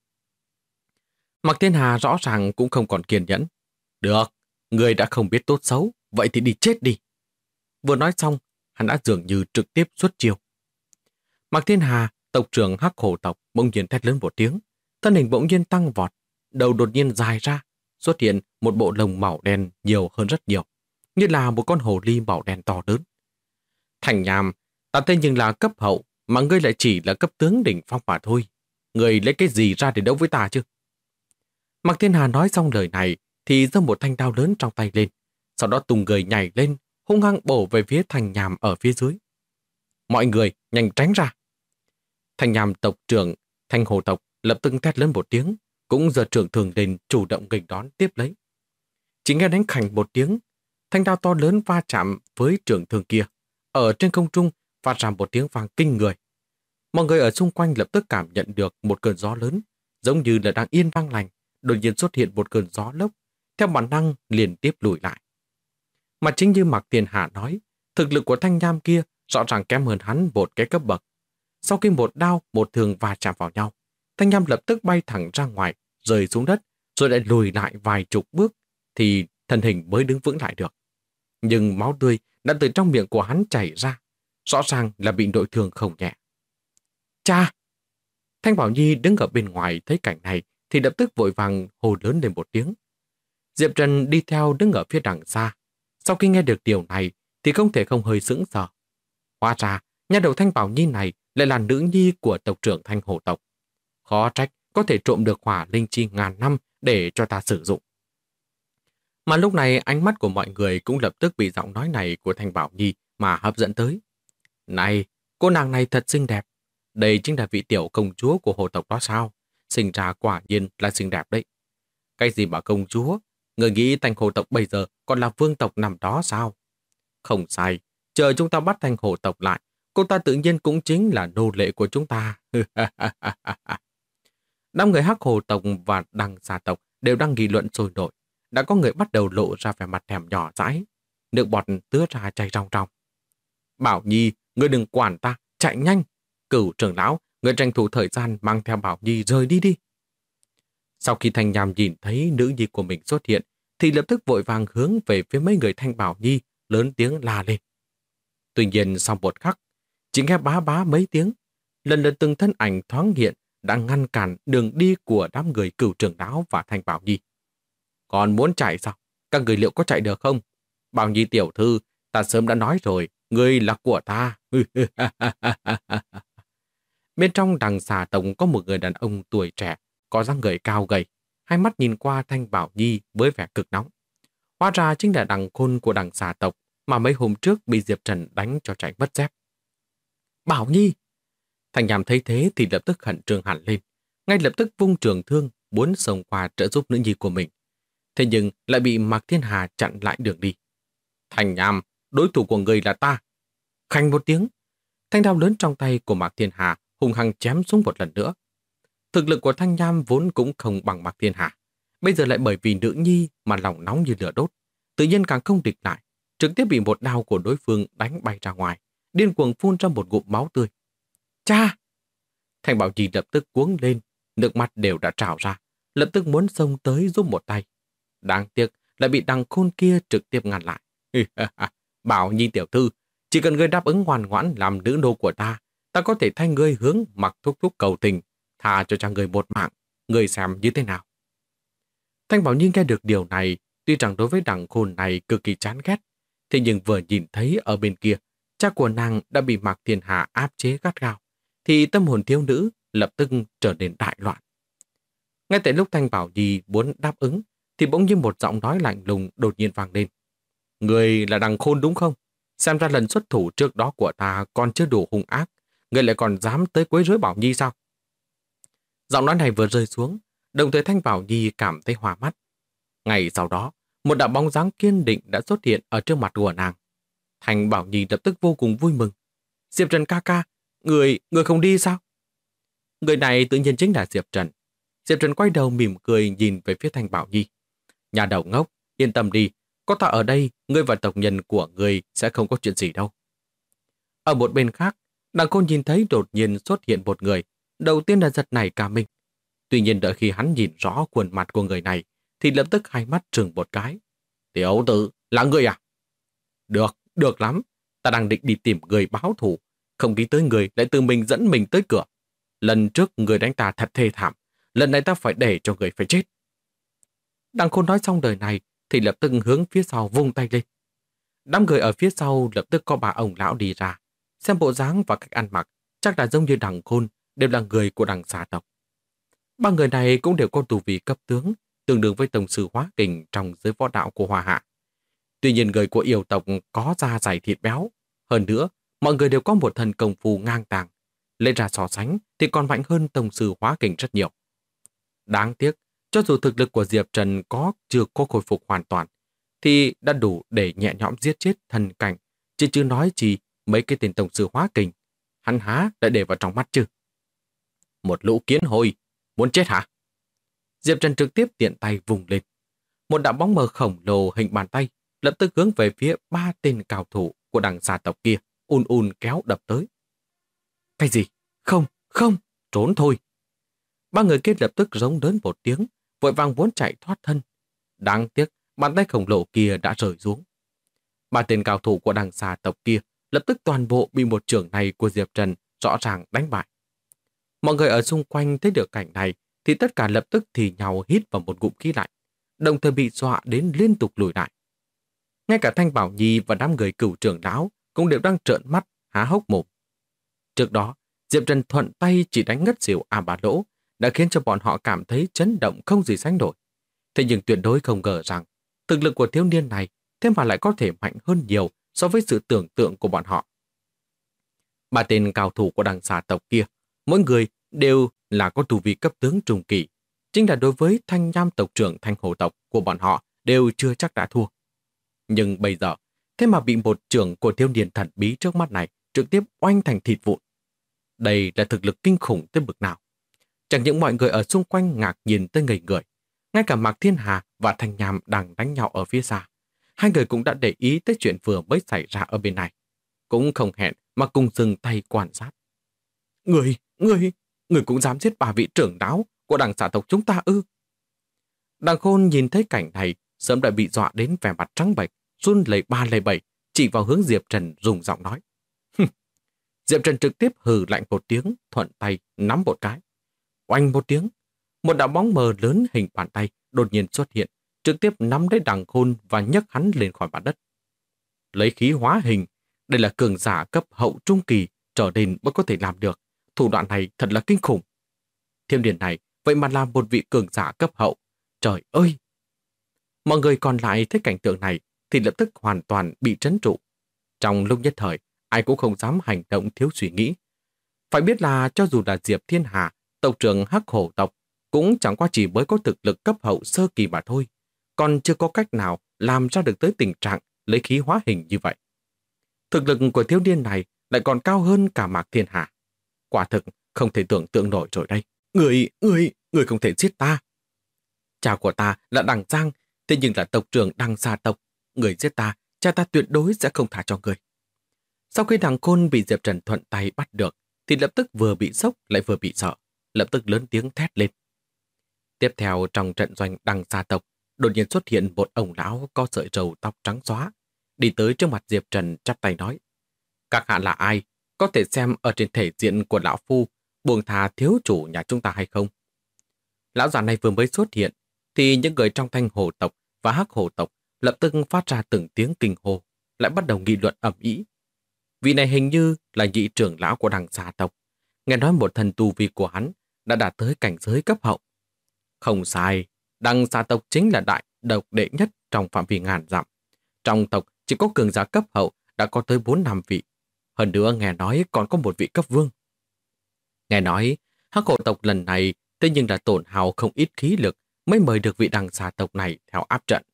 Speaker 1: Mạc Thiên Hà rõ ràng cũng không còn kiên nhẫn. Được, ngươi đã không biết tốt xấu, vậy thì đi chết đi. Vừa nói xong, hắn đã dường như trực tiếp xuất chiêu. Mạc Thiên Hà, tộc trưởng Hắc Hồ tộc, bỗng nhiên thét lớn một tiếng, thân hình bỗng nhiên tăng vọt, đầu đột nhiên dài ra, xuất hiện một bộ lông màu đen nhiều hơn rất nhiều, như là một con hồ ly màu đen to lớn. Thành Nham, ta tên nhưng là cấp hậu, mà ngươi lại chỉ là cấp tướng đỉnh phong mà thôi. Ngươi lấy cái gì ra để đấu với ta chứ? Mạc Thiên Hà nói xong lời này, thì giơ một thanh đao lớn trong tay lên, sau đó tung người nhảy lên, hung hăng bổ về phía Thành Nham ở phía dưới. Mọi người nhanh tránh ra. Thành Nham tộc trưởng Thanh Hồ tộc lập tức thét lớn một tiếng, cũng giơ trường thường lên chủ động nghênh đón tiếp lấy. Chỉ nghe đánh khành một tiếng, thanh đao to lớn va chạm với trường thương kia, ở trên không trung phát ra một tiếng vang kinh người. Mọi người ở xung quanh lập tức cảm nhận được một cơn gió lớn, giống như là đang yên vang lành, đột nhiên xuất hiện một cơn gió lốc, theo bản năng liền tiếp lùi lại. Mà chính như Mạc Thiên Hà nói, thực lực của Thanh Nham kia rõ ràng kém hơn hắn một cái cấp bậc. Sau khi một đao một thương va chạm vào nhau, Thanh Nham lập tức bay thẳng ra ngoài, rơi xuống đất, rồi lại lùi lại vài chục bước, thì thân hình mới đứng vững lại được. Nhưng máu tươi đã từ trong miệng của hắn chảy ra, rõ ràng là bị nội thương không nhẹ. Cha! Thanh Bảo Nhi đứng ở bên ngoài thấy cảnh này thì lập tức vội vàng hô lớn lên một tiếng. Diệp Trần đi theo đứng ở phía đằng xa, Sau khi nghe được điều này thì không thể không hơi sững sờ. Hóa ra, nhà đầu Thanh Bảo Nhi này lại là nữ nhi của tộc trưởng Thanh Hồ tộc. Khó trách có thể trộm được hỏa linh chi ngàn năm để cho ta sử dụng. Mà lúc này ánh mắt của mọi người cũng lập tức bị giọng nói này của Thanh Bảo Nhi mà hấp dẫn tới. Này, cô nàng này thật xinh đẹp. Đây chính là vị tiểu công chúa của hồ tộc đó sao? Sinh ra quả nhiên là xinh đẹp đấy. Cái gì mà công chúa? Người nghĩ Thanh Hồ tộc bây giờ còn là vương tộc nằm đó sao? Không sai, chờ chúng ta bắt Thanh Hồ tộc lại, cô ta tự nhiên cũng chính là nô lệ của chúng ta. Đám người Hắc Hồ tộc và Đằng Xà tộc đều đang nghị luận sôi nổi. Đã có người bắt đầu lộ ra vẻ mặt thèm nhỏ dãi. Nước bọt tứa ra chảy ròng ròng. Bảo Nhi, ngươi đừng quản ta, chạy nhanh. Cửu trưởng lão, ngươi tranh thủ thời gian mang theo Bảo Nhi rời đi đi. Sau khi Thanh Nham nhìn thấy nữ nhi của mình xuất hiện, thì lập tức vội vàng hướng về phía mấy người Thanh Bảo Nhi, lớn tiếng la lên. Tuy nhiên sau một khắc, chỉ nghe bá bá mấy tiếng, lần lượt từng thân ảnh thoáng hiện đã ngăn cản đường đi của đám người Cửu trưởng lão và Thanh Bảo Nhi. Còn muốn chạy sao? Các người liệu có chạy được không? Bảo Nhi tiểu thư, ta sớm đã nói rồi, ngươi là của ta. Bên trong Đằng Xà tộc có một người đàn ông tuổi trẻ, có dáng người cao gầy, hai mắt nhìn qua Thanh Bảo Nhi với vẻ cực nóng. Hóa ra chính là Đằng Khôn của Đằng Xà tộc mà mấy hôm trước bị Diệp Trần đánh cho chạy mất dép. Bảo Nhi! Thanh Nham thấy thế thì lập tức khẩn trương hẳn lên, ngay lập tức vung trường thương muốn xông qua trợ giúp nữ nhi của mình. Thế nhưng lại bị Mạc Thiên Hà chặn lại đường đi. Thanh Nham, đối thủ của người là ta. Khanh một tiếng, thanh đao lớn trong tay của Mạc Thiên Hà hung hăng chém xuống một lần nữa. Thực lực của Thanh Nham vốn cũng không bằng Mạc Thiên Hà, bây giờ lại bởi vì nữ nhi mà lòng nóng như lửa đốt, tự nhiên càng không địch lại, trực tiếp bị một đao của đối phương đánh bay ra ngoài, điên cuồng phun ra một ngụm máu tươi. Cha! Thanh Bảo Nhi lập tức cuống lên, nước mắt đều đã trào ra, lập tức muốn xông tới giúp một tay. Đáng tiếc lại bị Đằng Khôn kia trực tiếp ngăn lại. Bảo Nhi tiểu thư, chỉ cần ngươi đáp ứng ngoan ngoãn làm nữ nô của ta, ta có thể thay ngươi hướng Mặc Thúc Thúc cầu tình, tha cho người một mạng, ngươi xem như thế nào. Thanh Bảo Nhi nghe được điều này, tuy rằng đối với Đằng Khôn này cực kỳ chán ghét, thế nhưng vừa nhìn thấy ở bên kia, cha của nàng đã bị Mạc Thiên Hà áp chế gắt gao, thì tâm hồn thiếu nữ lập tức trở nên đại loạn. Ngay tại lúc Thanh Bảo Nhi muốn đáp ứng, thì bỗng nhiên một giọng nói lạnh lùng đột nhiên vang lên. Người là Đằng Khôn đúng không? Xem ra lần xuất thủ trước đó của ta còn chưa đủ hung ác, người lại còn dám tới quấy rối Bảo Nhi sao? Giọng nói này vừa rơi xuống, đồng thời Thanh Bảo Nhi cảm thấy hoa mắt. Ngày sau đó, một đạo bóng dáng kiên định đã xuất hiện ở trước mặt của nàng. Thanh Bảo Nhi lập tức vô cùng vui mừng. Diệp Trần ca ca, người không đi sao? Người này tự nhiên chính là Diệp Trần. Diệp Trần quay đầu mỉm cười nhìn về phía Thanh Bảo Nhi. Nhà đầu ngốc, yên tâm đi, có ta ở đây, ngươi và tộc nhân của ngươi sẽ không có chuyện gì đâu. Ở một bên khác, Đằng Khôn nhìn thấy đột nhiên xuất hiện một người, đầu tiên là giật nảy cả mình. Tuy nhiên đợi khi hắn nhìn rõ khuôn mặt của người này, thì lập tức hai mắt trừng một cái. Tiểu tử, là ngươi à? Được lắm, ta đang định đi tìm người báo thù, không nghĩ tới người lại tự mình dẫn mình tới cửa. Lần trước người đánh ta thật thê thảm, lần này ta phải để cho người phải chết. Đằng Khôn nói xong đời này thì lập tức hướng phía sau vung tay lên. Đám người ở phía sau lập tức có 3 ông lão đi ra. Xem bộ dáng và cách ăn mặc, chắc là giống như Đằng Khôn, đều là người của Đằng Xà tộc. 3 người này cũng đều có tu vi cấp tướng, tương đương với tổng sư hóa kình trong giới võ đạo của Hoa Hạ. Tuy nhiên người của yêu tộc có da dày thịt béo. Hơn nữa, mọi người đều có một thần công phu ngang tàng. Lên ra so sánh thì còn mạnh hơn tổng sư hóa kình rất nhiều. Đáng tiếc, cho dù thực lực của Diệp Trần chưa có khôi phục hoàn toàn, thì đã đủ để nhẹ nhõm giết chết thần cảnh, chứ chưa nói gì mấy cái tên tổng sư hóa kình. Hắn há đã để vào trong mắt chứ. Một lũ kiến hôi, muốn chết hả? Diệp Trần trực tiếp tiện tay vùng lên. Một đạo bóng mờ khổng lồ hình bàn tay lập tức hướng về phía 3 tên cao thủ của Đằng Xà tộc kia, kéo đập tới. Cái gì? Không, trốn thôi. 3 người kia lập tức rống lớn một tiếng, vội vàng muốn chạy thoát thân. Đáng tiếc, bàn tay khổng lồ kia đã rơi xuống. 3 tên cao thủ của Đằng Xà tộc kia lập tức toàn bộ bị một chưởng này của Diệp Trần rõ ràng đánh bại. Mọi người ở xung quanh thấy được cảnh này thì tất cả lập tức thì nhau hít vào một ngụm khí lạnh, đồng thời bị dọa đến liên tục lùi lại. Ngay cả Thanh Bảo Nhi và đám người Cửu trưởng lão cũng đều đang trợn mắt, há hốc mồm. Trước đó, Diệp Trần thuận tay chỉ đánh ngất xỉu A Bá Lỗ đã khiến cho bọn họ cảm thấy chấn động không gì sánh nổi. Thế nhưng tuyệt đối không ngờ rằng thực lực của thiếu niên này thế mà lại có thể mạnh hơn nhiều so với sự tưởng tượng của bọn họ. Ba tên cao thủ của đằng xà tộc kia, mỗi người đều là có tu vi cấp tướng trung kỳ. Chính là đối với Thanh Nham tộc trưởng Thanh Hồ tộc của bọn họ đều chưa chắc đã thua. Nhưng bây giờ, thế mà bị một trưởng của thiếu niên thần bí trước mắt này trực tiếp oanh thành thịt vụn. Đây là thực lực kinh khủng tới bực nào. Chẳng những mọi người ở xung quanh ngạc nhìn tới ngây người, ngay cả Mạc Thiên Hà và Thanh Nham đang đánh nhau ở phía xa. Hai người cũng đã để ý tới chuyện vừa mới xảy ra ở bên này. Cũng không hẹn mà cùng dừng tay quan sát. Người cũng dám giết bà vị trưởng lão của đằng xà tộc chúng ta ư? Đằng Khôn nhìn thấy cảnh này, sớm đã bị dọa đến vẻ mặt trắng bệch, run lẩy ba lẩy bẩy, chỉ vào hướng Diệp Trần dùng giọng nói. Diệp Trần trực tiếp hừ lạnh một tiếng, thuận tay nắm một cái. Oanh một tiếng, một đạo bóng mờ lớn hình bàn tay đột nhiên xuất hiện, trực tiếp nắm lấy Đằng Khôn và nhấc hắn lên khỏi mặt đất. Lấy khí hóa hình, đây là cường giả cấp hậu trung kỳ trở lên mới có thể làm được. Thủ đoạn này thật là kinh khủng. Thiếu niên này vậy mà là một vị cường giả cấp hậu. Trời ơi! Mọi người còn lại thấy cảnh tượng này thì lập tức hoàn toàn bị trấn trụ. Trong lúc nhất thời, ai cũng không dám hành động thiếu suy nghĩ. Phải biết là cho dù là Diệp Thiên Hà, tộc trưởng Hắc Hổ tộc, cũng chẳng qua chỉ mới có thực lực cấp hậu sơ kỳ mà thôi, còn chưa có cách nào làm ra được tới tình trạng lấy khí hóa hình như vậy. Thực lực của thiếu niên này lại còn cao hơn cả Mạc Thiên Hà. Quả thực không thể tưởng tượng nổi rồi đây. Người không thể giết ta. Cha của ta là Đằng Giang, thế nhưng là tộc trưởng Đằng Xà tộc. Người giết ta, cha ta tuyệt đối sẽ không thả cho người. Sau khi Đằng Khôn bị Diệp Trần thuận tay bắt được, thì lập tức vừa bị sốc lại vừa bị sợ, lập tức lớn tiếng thét lên. Tiếp theo trong trận doanh Đằng Xà tộc, đột nhiên xuất hiện một ông lão có sợi râu tóc trắng xóa, đi tới trước mặt Diệp Trần chắp tay nói. Các hạ là ai? Có thể xem ở trên thể diện của lão phu buông tha thiếu chủ nhà chúng ta hay không? Lão già này vừa mới xuất hiện, thì những người trong Thanh Hồ tộc và Hắc Hồ tộc lập tức phát ra từng tiếng kinh hô, lại bắt đầu nghị luận ầm ĩ. Vị này hình như là nhị trưởng lão của Đằng Xà tộc. Nghe nói một thần tu vi của hắn đã đạt tới cảnh giới cấp hậu. Không sai, Đằng Xà tộc chính là đại độc đệ nhất trong phạm vi ngàn dặm. Trong tộc chỉ có cường giả cấp hậu đã có tới 4-5 vị. Hơn nữa nghe nói còn có một vị cấp vương. Nghe nói Hắc Hổ tộc lần này thế nhưng là tổn hao không ít khí lực mới mời được vị Đằng Xà tộc này theo áp trận.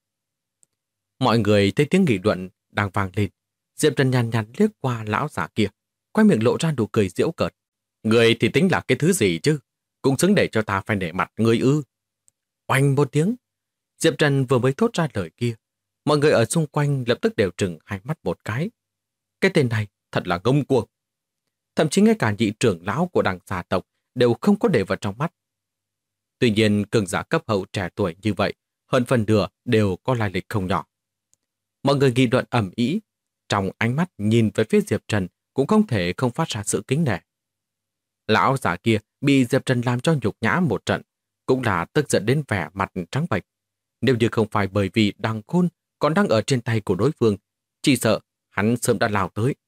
Speaker 1: Mọi người thấy tiếng nghị luận đang vang lên. Diệp Trần nhàn nhạt liếc qua lão giả kia, quay miệng lộ ra nụ cười giễu cợt. Người thì tính là cái thứ gì chứ? Cũng xứng để cho ta phải nể mặt người ư? Oanh một tiếng, Diệp Trần vừa mới thốt ra lời kia, mọi người ở xung quanh lập tức đều trừng hai mắt một cái. Cái tên này thật là ngông cuồng. Thậm chí ngay cả nhị trưởng lão của Đằng Xà tộc đều không có để vào trong mắt. Tuy nhiên cường giả cấp hậu trẻ tuổi như vậy, hơn phần nửa đều có lai lịch không nhỏ. Mọi người nghị luận ầm ĩ, trong ánh mắt nhìn về phía Diệp Trần cũng không thể không phát ra sự kính nể. Lão giả kia bị Diệp Trần làm cho nhục nhã một trận, cũng là tức giận đến vẻ mặt trắng bệch. Nếu như không phải bởi vì Đằng Khôn còn đang ở trên tay của đối phương, chỉ sợ hắn sớm đã lao tới.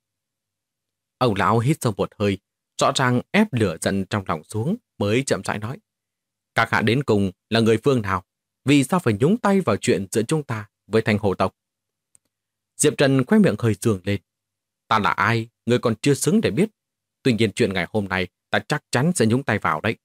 Speaker 1: Ông lão hít sâu một hơi, rõ ràng ép lửa giận trong lòng xuống mới chậm rãi nói. Các hạ đến cùng là người phương nào? Vì sao phải nhúng tay vào chuyện giữa chúng ta với Thanh Hồ tộc? Diệp Trần khóe miệng hơi dương lên. Ta là ai, người còn chưa xứng để biết. Tuy nhiên chuyện ngày hôm nay ta chắc chắn sẽ nhúng tay vào đấy.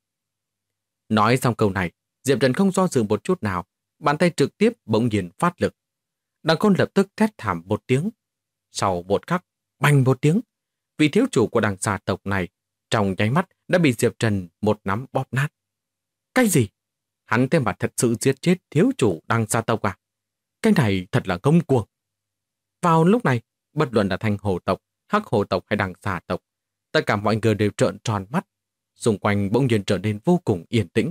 Speaker 1: Nói xong câu này, Diệp Trần không do dự một chút nào, bàn tay trực tiếp bỗng nhiên phát lực. Đằng Khôn lập tức thét thảm một tiếng. Sau một khắc, bành một tiếng, vị thiếu chủ của Đằng Xà tộc này trong nháy mắt đã bị Diệp Trần một nắm bóp nát. Cái gì? Hắn thế mà thật sự giết chết thiếu chủ Đằng Xà tộc à? Cái này thật là ngông cuồng. Vào lúc này, bất luận là Thanh Hồ tộc, Hắc Hồ tộc hay Đằng Xà tộc, tất cả mọi người đều trợn tròn mắt, xung quanh bỗng nhiên trở nên vô cùng yên tĩnh.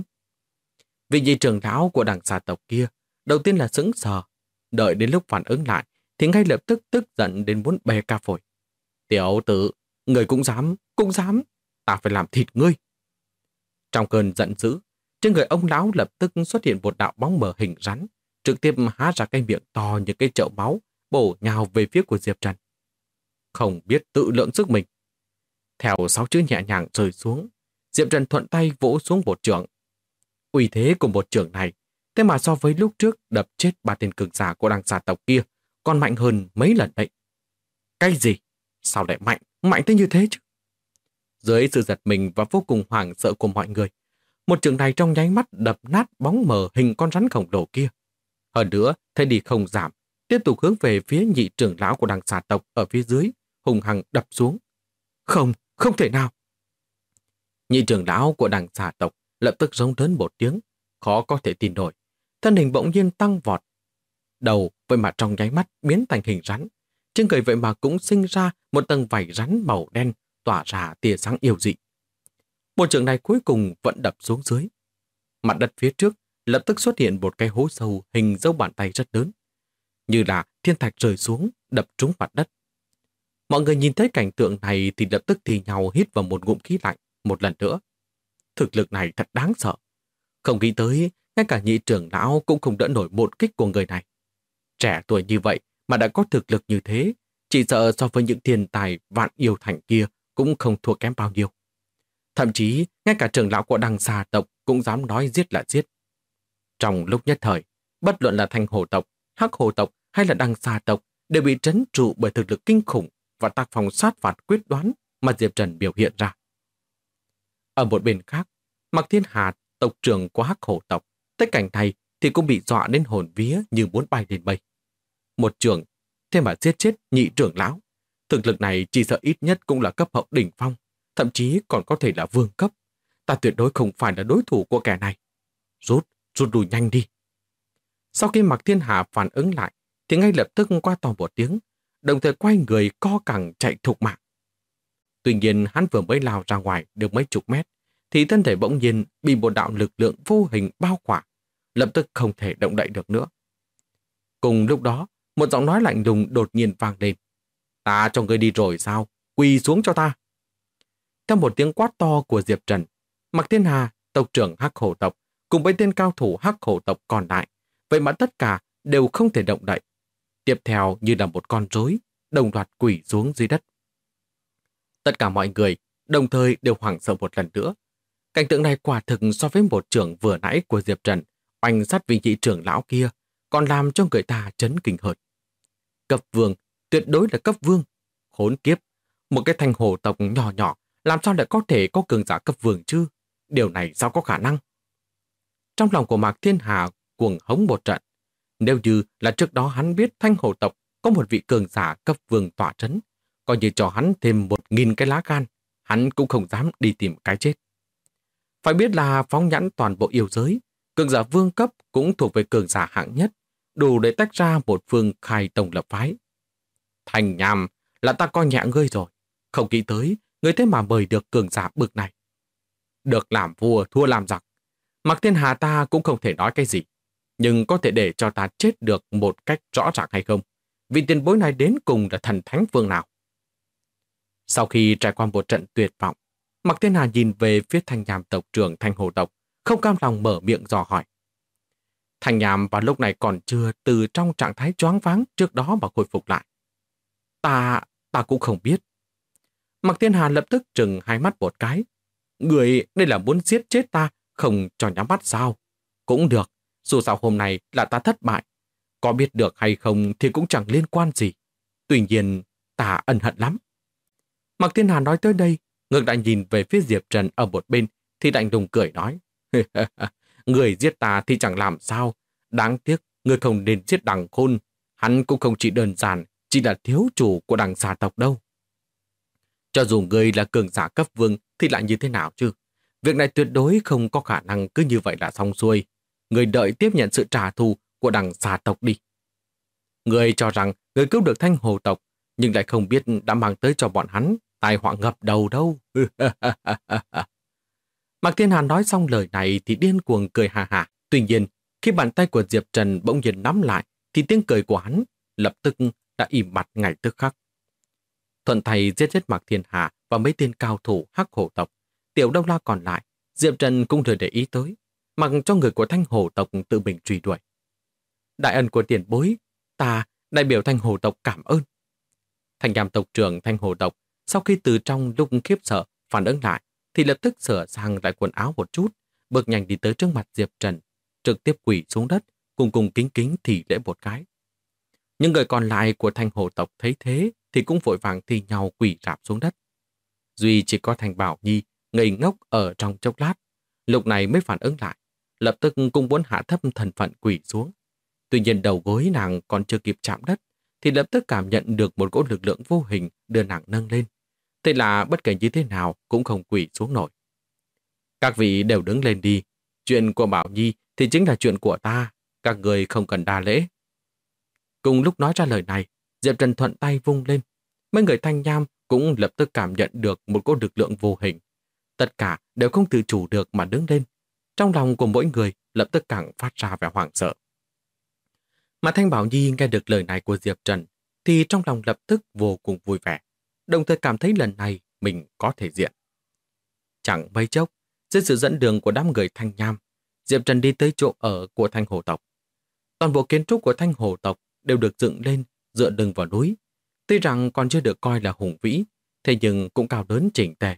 Speaker 1: Vị nhị trưởng lão của Đằng Xà tộc kia đầu tiên là sững sờ, đợi đến lúc phản ứng lại thì ngay lập tức tức giận đến muốn bè ca phổi. Tiểu tử, người cũng dám, ta phải làm thịt ngươi. Trong cơn giận dữ, trên người ông lão lập tức xuất hiện một đạo bóng mờ hình rắn, trực tiếp há ra cái miệng to như cái chậu máu, bổ nhào về phía của Diệp Trần. Không biết tự lượng sức mình. Theo 6 chữ nhẹ nhàng rơi xuống, Diệp Trần thuận tay vỗ xuống một chưởng. Uy thế của một chưởng này, thế mà so với lúc trước đập chết 3 tên cường giả của đằng xà tộc kia, còn mạnh hơn mấy lần đấy. Cái gì? Sao lại mạnh tới như thế chứ? Dưới sự giật mình và vô cùng hoảng sợ của mọi người, một chưởng này trong nháy mắt đập nát bóng mờ hình con rắn khổng lồ kia. Hơn nữa, thế đi không giảm, tiếp tục hướng về phía nhị trưởng lão của đằng xà tộc ở phía dưới, hùng hăng đập xuống. Không thể nào! Nhị trưởng lão của đằng xà tộc lập tức rống lớn một tiếng, khó có thể tin nổi. Thân hình bỗng nhiên tăng vọt. Đầu vậy mà trong nháy mắt biến thành hình rắn. Trên người vậy mà cũng sinh ra một tầng vảy rắn màu đen tỏa ra tia sáng yêu dị. Một trường này cuối cùng vẫn đập xuống dưới. Mặt đất phía trước lập tức xuất hiện một cái hố sâu hình dấu bàn tay rất lớn. Như là thiên thạch rơi xuống, đập trúng mặt đất. Mọi người nhìn thấy cảnh tượng này thì lập tức thì nhau hít vào một ngụm khí lạnh một lần nữa. Thực lực này thật đáng sợ. Không nghĩ tới, ngay cả nhị trưởng lão cũng không đỡ nổi một kích của người này. Trẻ tuổi như vậy mà đã có thực lực như thế, chỉ sợ so với những thiên tài vạn yêu thành kia cũng không thua kém bao nhiêu. Thậm chí, ngay cả trưởng lão của đằng xà tộc cũng dám nói giết là giết. Trong lúc nhất thời, bất luận là Thanh Hồ tộc, Hắc Hồ tộc hay là đằng xà tộc đều bị trấn trụ bởi thực lực kinh khủng và tác phong sát phạt quyết đoán mà Diệp Trần biểu hiện ra. Ở một bên khác, Mạc Thiên Hà, tộc trưởng của Hắc Hổ tộc, tới cảnh này thì cũng bị dọa đến hồn vía như muốn bay lên mây. Một trưởng, thế mà giết chết nhị trưởng lão. Thực lực này chỉ sợ ít nhất cũng là cấp hậu đỉnh phong, thậm chí còn có thể là vương cấp. Ta tuyệt đối không phải là đối thủ của kẻ này. Rút lui nhanh đi. Sau khi Mạc Thiên Hà phản ứng lại, thì ngay lập tức qua to một tiếng, đồng thời quay người co cẳng chạy thục mạng. Tuy nhiên hắn vừa mới lao ra ngoài được mấy chục mét, thì thân thể bỗng nhiên bị một đạo lực lượng vô hình bao khỏa, lập tức không thể động đậy được nữa. Cùng lúc đó, một giọng nói lạnh lùng đột nhiên vang lên. Ta cho ngươi đi rồi sao? Quỳ xuống cho ta. Theo một tiếng quát to của Diệp Trần, Mạc Thiên Hà, tộc trưởng Hắc Hổ tộc, cùng với tên cao thủ Hắc Hổ tộc còn lại, vậy mà tất cả đều không thể động đậy. Tiếp theo như là một con rối, đồng loạt quỳ xuống dưới đất. Tất cả mọi người đồng thời đều hoảng sợ một lần nữa. Cảnh tượng này quả thực so với một trưởng vừa nãy của Diệp Trần, oanh sát vị nhị trưởng lão kia, còn làm cho người ta chấn kinh hơn. Cấp vương, tuyệt đối là cấp vương. Khốn kiếp, một cái Thanh Hồ tộc nhỏ nhỏ, làm sao lại có thể có cường giả cấp vương chứ? Điều này sao có khả năng? Trong lòng của Mạc Thiên Hà cuồng hống một trận. Nếu như là trước đó hắn biết Thanh Hồ tộc có một vị cường giả cấp vương tỏa trấn, coi như cho hắn thêm 1000 cái lá gan, hắn cũng không dám đi tìm cái chết. Phải biết là phóng nhãn toàn bộ yêu giới, cường giả vương cấp cũng thuộc về cường giả hạng nhất, đủ để tách ra một phương khai tông lập phái. Thành Nham, là ta coi nhẹ ngươi rồi, không nghĩ tới ngươi thế mà mời được cường giả bực này. Được làm vua thua làm giặc, Mạc Thiên Hà ta cũng không thể nói cái gì, nhưng có thể để cho ta chết được một cách rõ ràng hay không? Vị tiền bối này đến cùng là thần thánh vương nào? Sau khi trải qua một trận tuyệt vọng, Mạc Thiên Hà nhìn về phía Thanh Nham tộc trưởng Thanh Hồ tộc, không cam lòng mở miệng dò hỏi. Thanh Nham vào lúc này còn chưa từ trong trạng thái choáng váng trước đó mà khôi phục lại. Ta cũng không biết. Mạc Thiên Hà lập tức trừng hai mắt một cái. Người đây là muốn giết chết ta, không cho nhắm mắt sao? Cũng được, dù sao hôm nay là ta thất bại. Có biết được hay không thì cũng chẳng liên quan gì. Tuy nhiên, ta ân hận lắm. Mạc Thiên Hà nói tới đây, ngược lại nhìn về phía Diệp Trần ở một bên, thì lạnh lùng cười nói. Người giết ta thì chẳng làm sao. Đáng tiếc, người không nên giết Đằng Khôn. Hắn cũng không chỉ đơn giản, chỉ là thiếu chủ của đằng xà tộc đâu. Cho dù người là cường giả cấp vương thì lại như thế nào chứ? Việc này tuyệt đối không có khả năng cứ như vậy là xong xuôi. Người đợi tiếp nhận sự trả thù của đằng xà tộc đi. Người cho rằng người cứu được Thanh Hồ tộc, nhưng lại không biết đã mang tới cho bọn hắn tai họa ngập đầu đâu. Mạc Thiên Hàn nói xong lời này thì điên cuồng cười hà hà. Tuy nhiên, khi bàn tay của Diệp Trần bỗng nhiên nắm lại, thì tiếng cười của hắn lập tức đã im bặt ngay tức khắc. Thuận tay giết chết Mạc Thiên Hà và mấy tên cao thủ Hắc Hổ tộc. Tiểu Đông La còn lại, Diệp Trần cũng lười để ý tới, mặc cho người của Thanh Hổ tộc tự mình truy đuổi. Đại ân của tiền bối, ta Đại biểu Thanh Hồ tộc cảm ơn. Thanh nham tộc trưởng Thanh Hồ tộc sau khi từ trong lúc khiếp sợ phản ứng lại thì lập tức sửa sang lại quần áo một chút, bước nhanh đi tới trước mặt Diệp Trần, trực tiếp quỳ xuống đất, cùng cùng kính kính thì lễ một cái. Những người còn lại của Thanh Hồ tộc thấy thế thì cũng vội vàng thi nhau quỳ rạp xuống đất. Duy chỉ có Thanh Bảo Nhi ngây ngốc ở trong chốc lát, lúc này mới phản ứng lại, lập tức cũng muốn hạ thấp thần phận quỳ xuống. Tuy nhiên đầu gối nàng còn chưa kịp chạm đất, thì lập tức cảm nhận được một cỗ lực lượng vô hình đưa nàng nâng lên. Thế là bất kể như thế nào cũng không quỳ xuống nổi. Các vị đều đứng lên đi, chuyện của Bảo Nhi thì chính là chuyện của ta, các người không cần đa lễ. Cùng lúc nói ra lời này, Diệp Trần thuận tay vung lên. Mấy người Thanh Nham cũng lập tức cảm nhận được một cỗ lực lượng vô hình. Tất cả đều không tự chủ được mà đứng lên. Trong lòng của mỗi người lập tức càng phát ra vẻ hoảng sợ. Mà Thanh Bảo Nhi nghe được lời này của Diệp Trần thì trong lòng lập tức vô cùng vui vẻ, đồng thời cảm thấy lần này mình có thể diện. Chẳng mấy chốc, dưới sự dẫn đường của đám người Thanh Nham, Diệp Trần đi tới chỗ ở của Thanh Hồ tộc. Toàn bộ kiến trúc của Thanh Hồ tộc đều được dựng lên dựa lưng vào núi. Tuy rằng còn chưa được coi là hùng vĩ, thế nhưng cũng cao lớn chỉnh tề.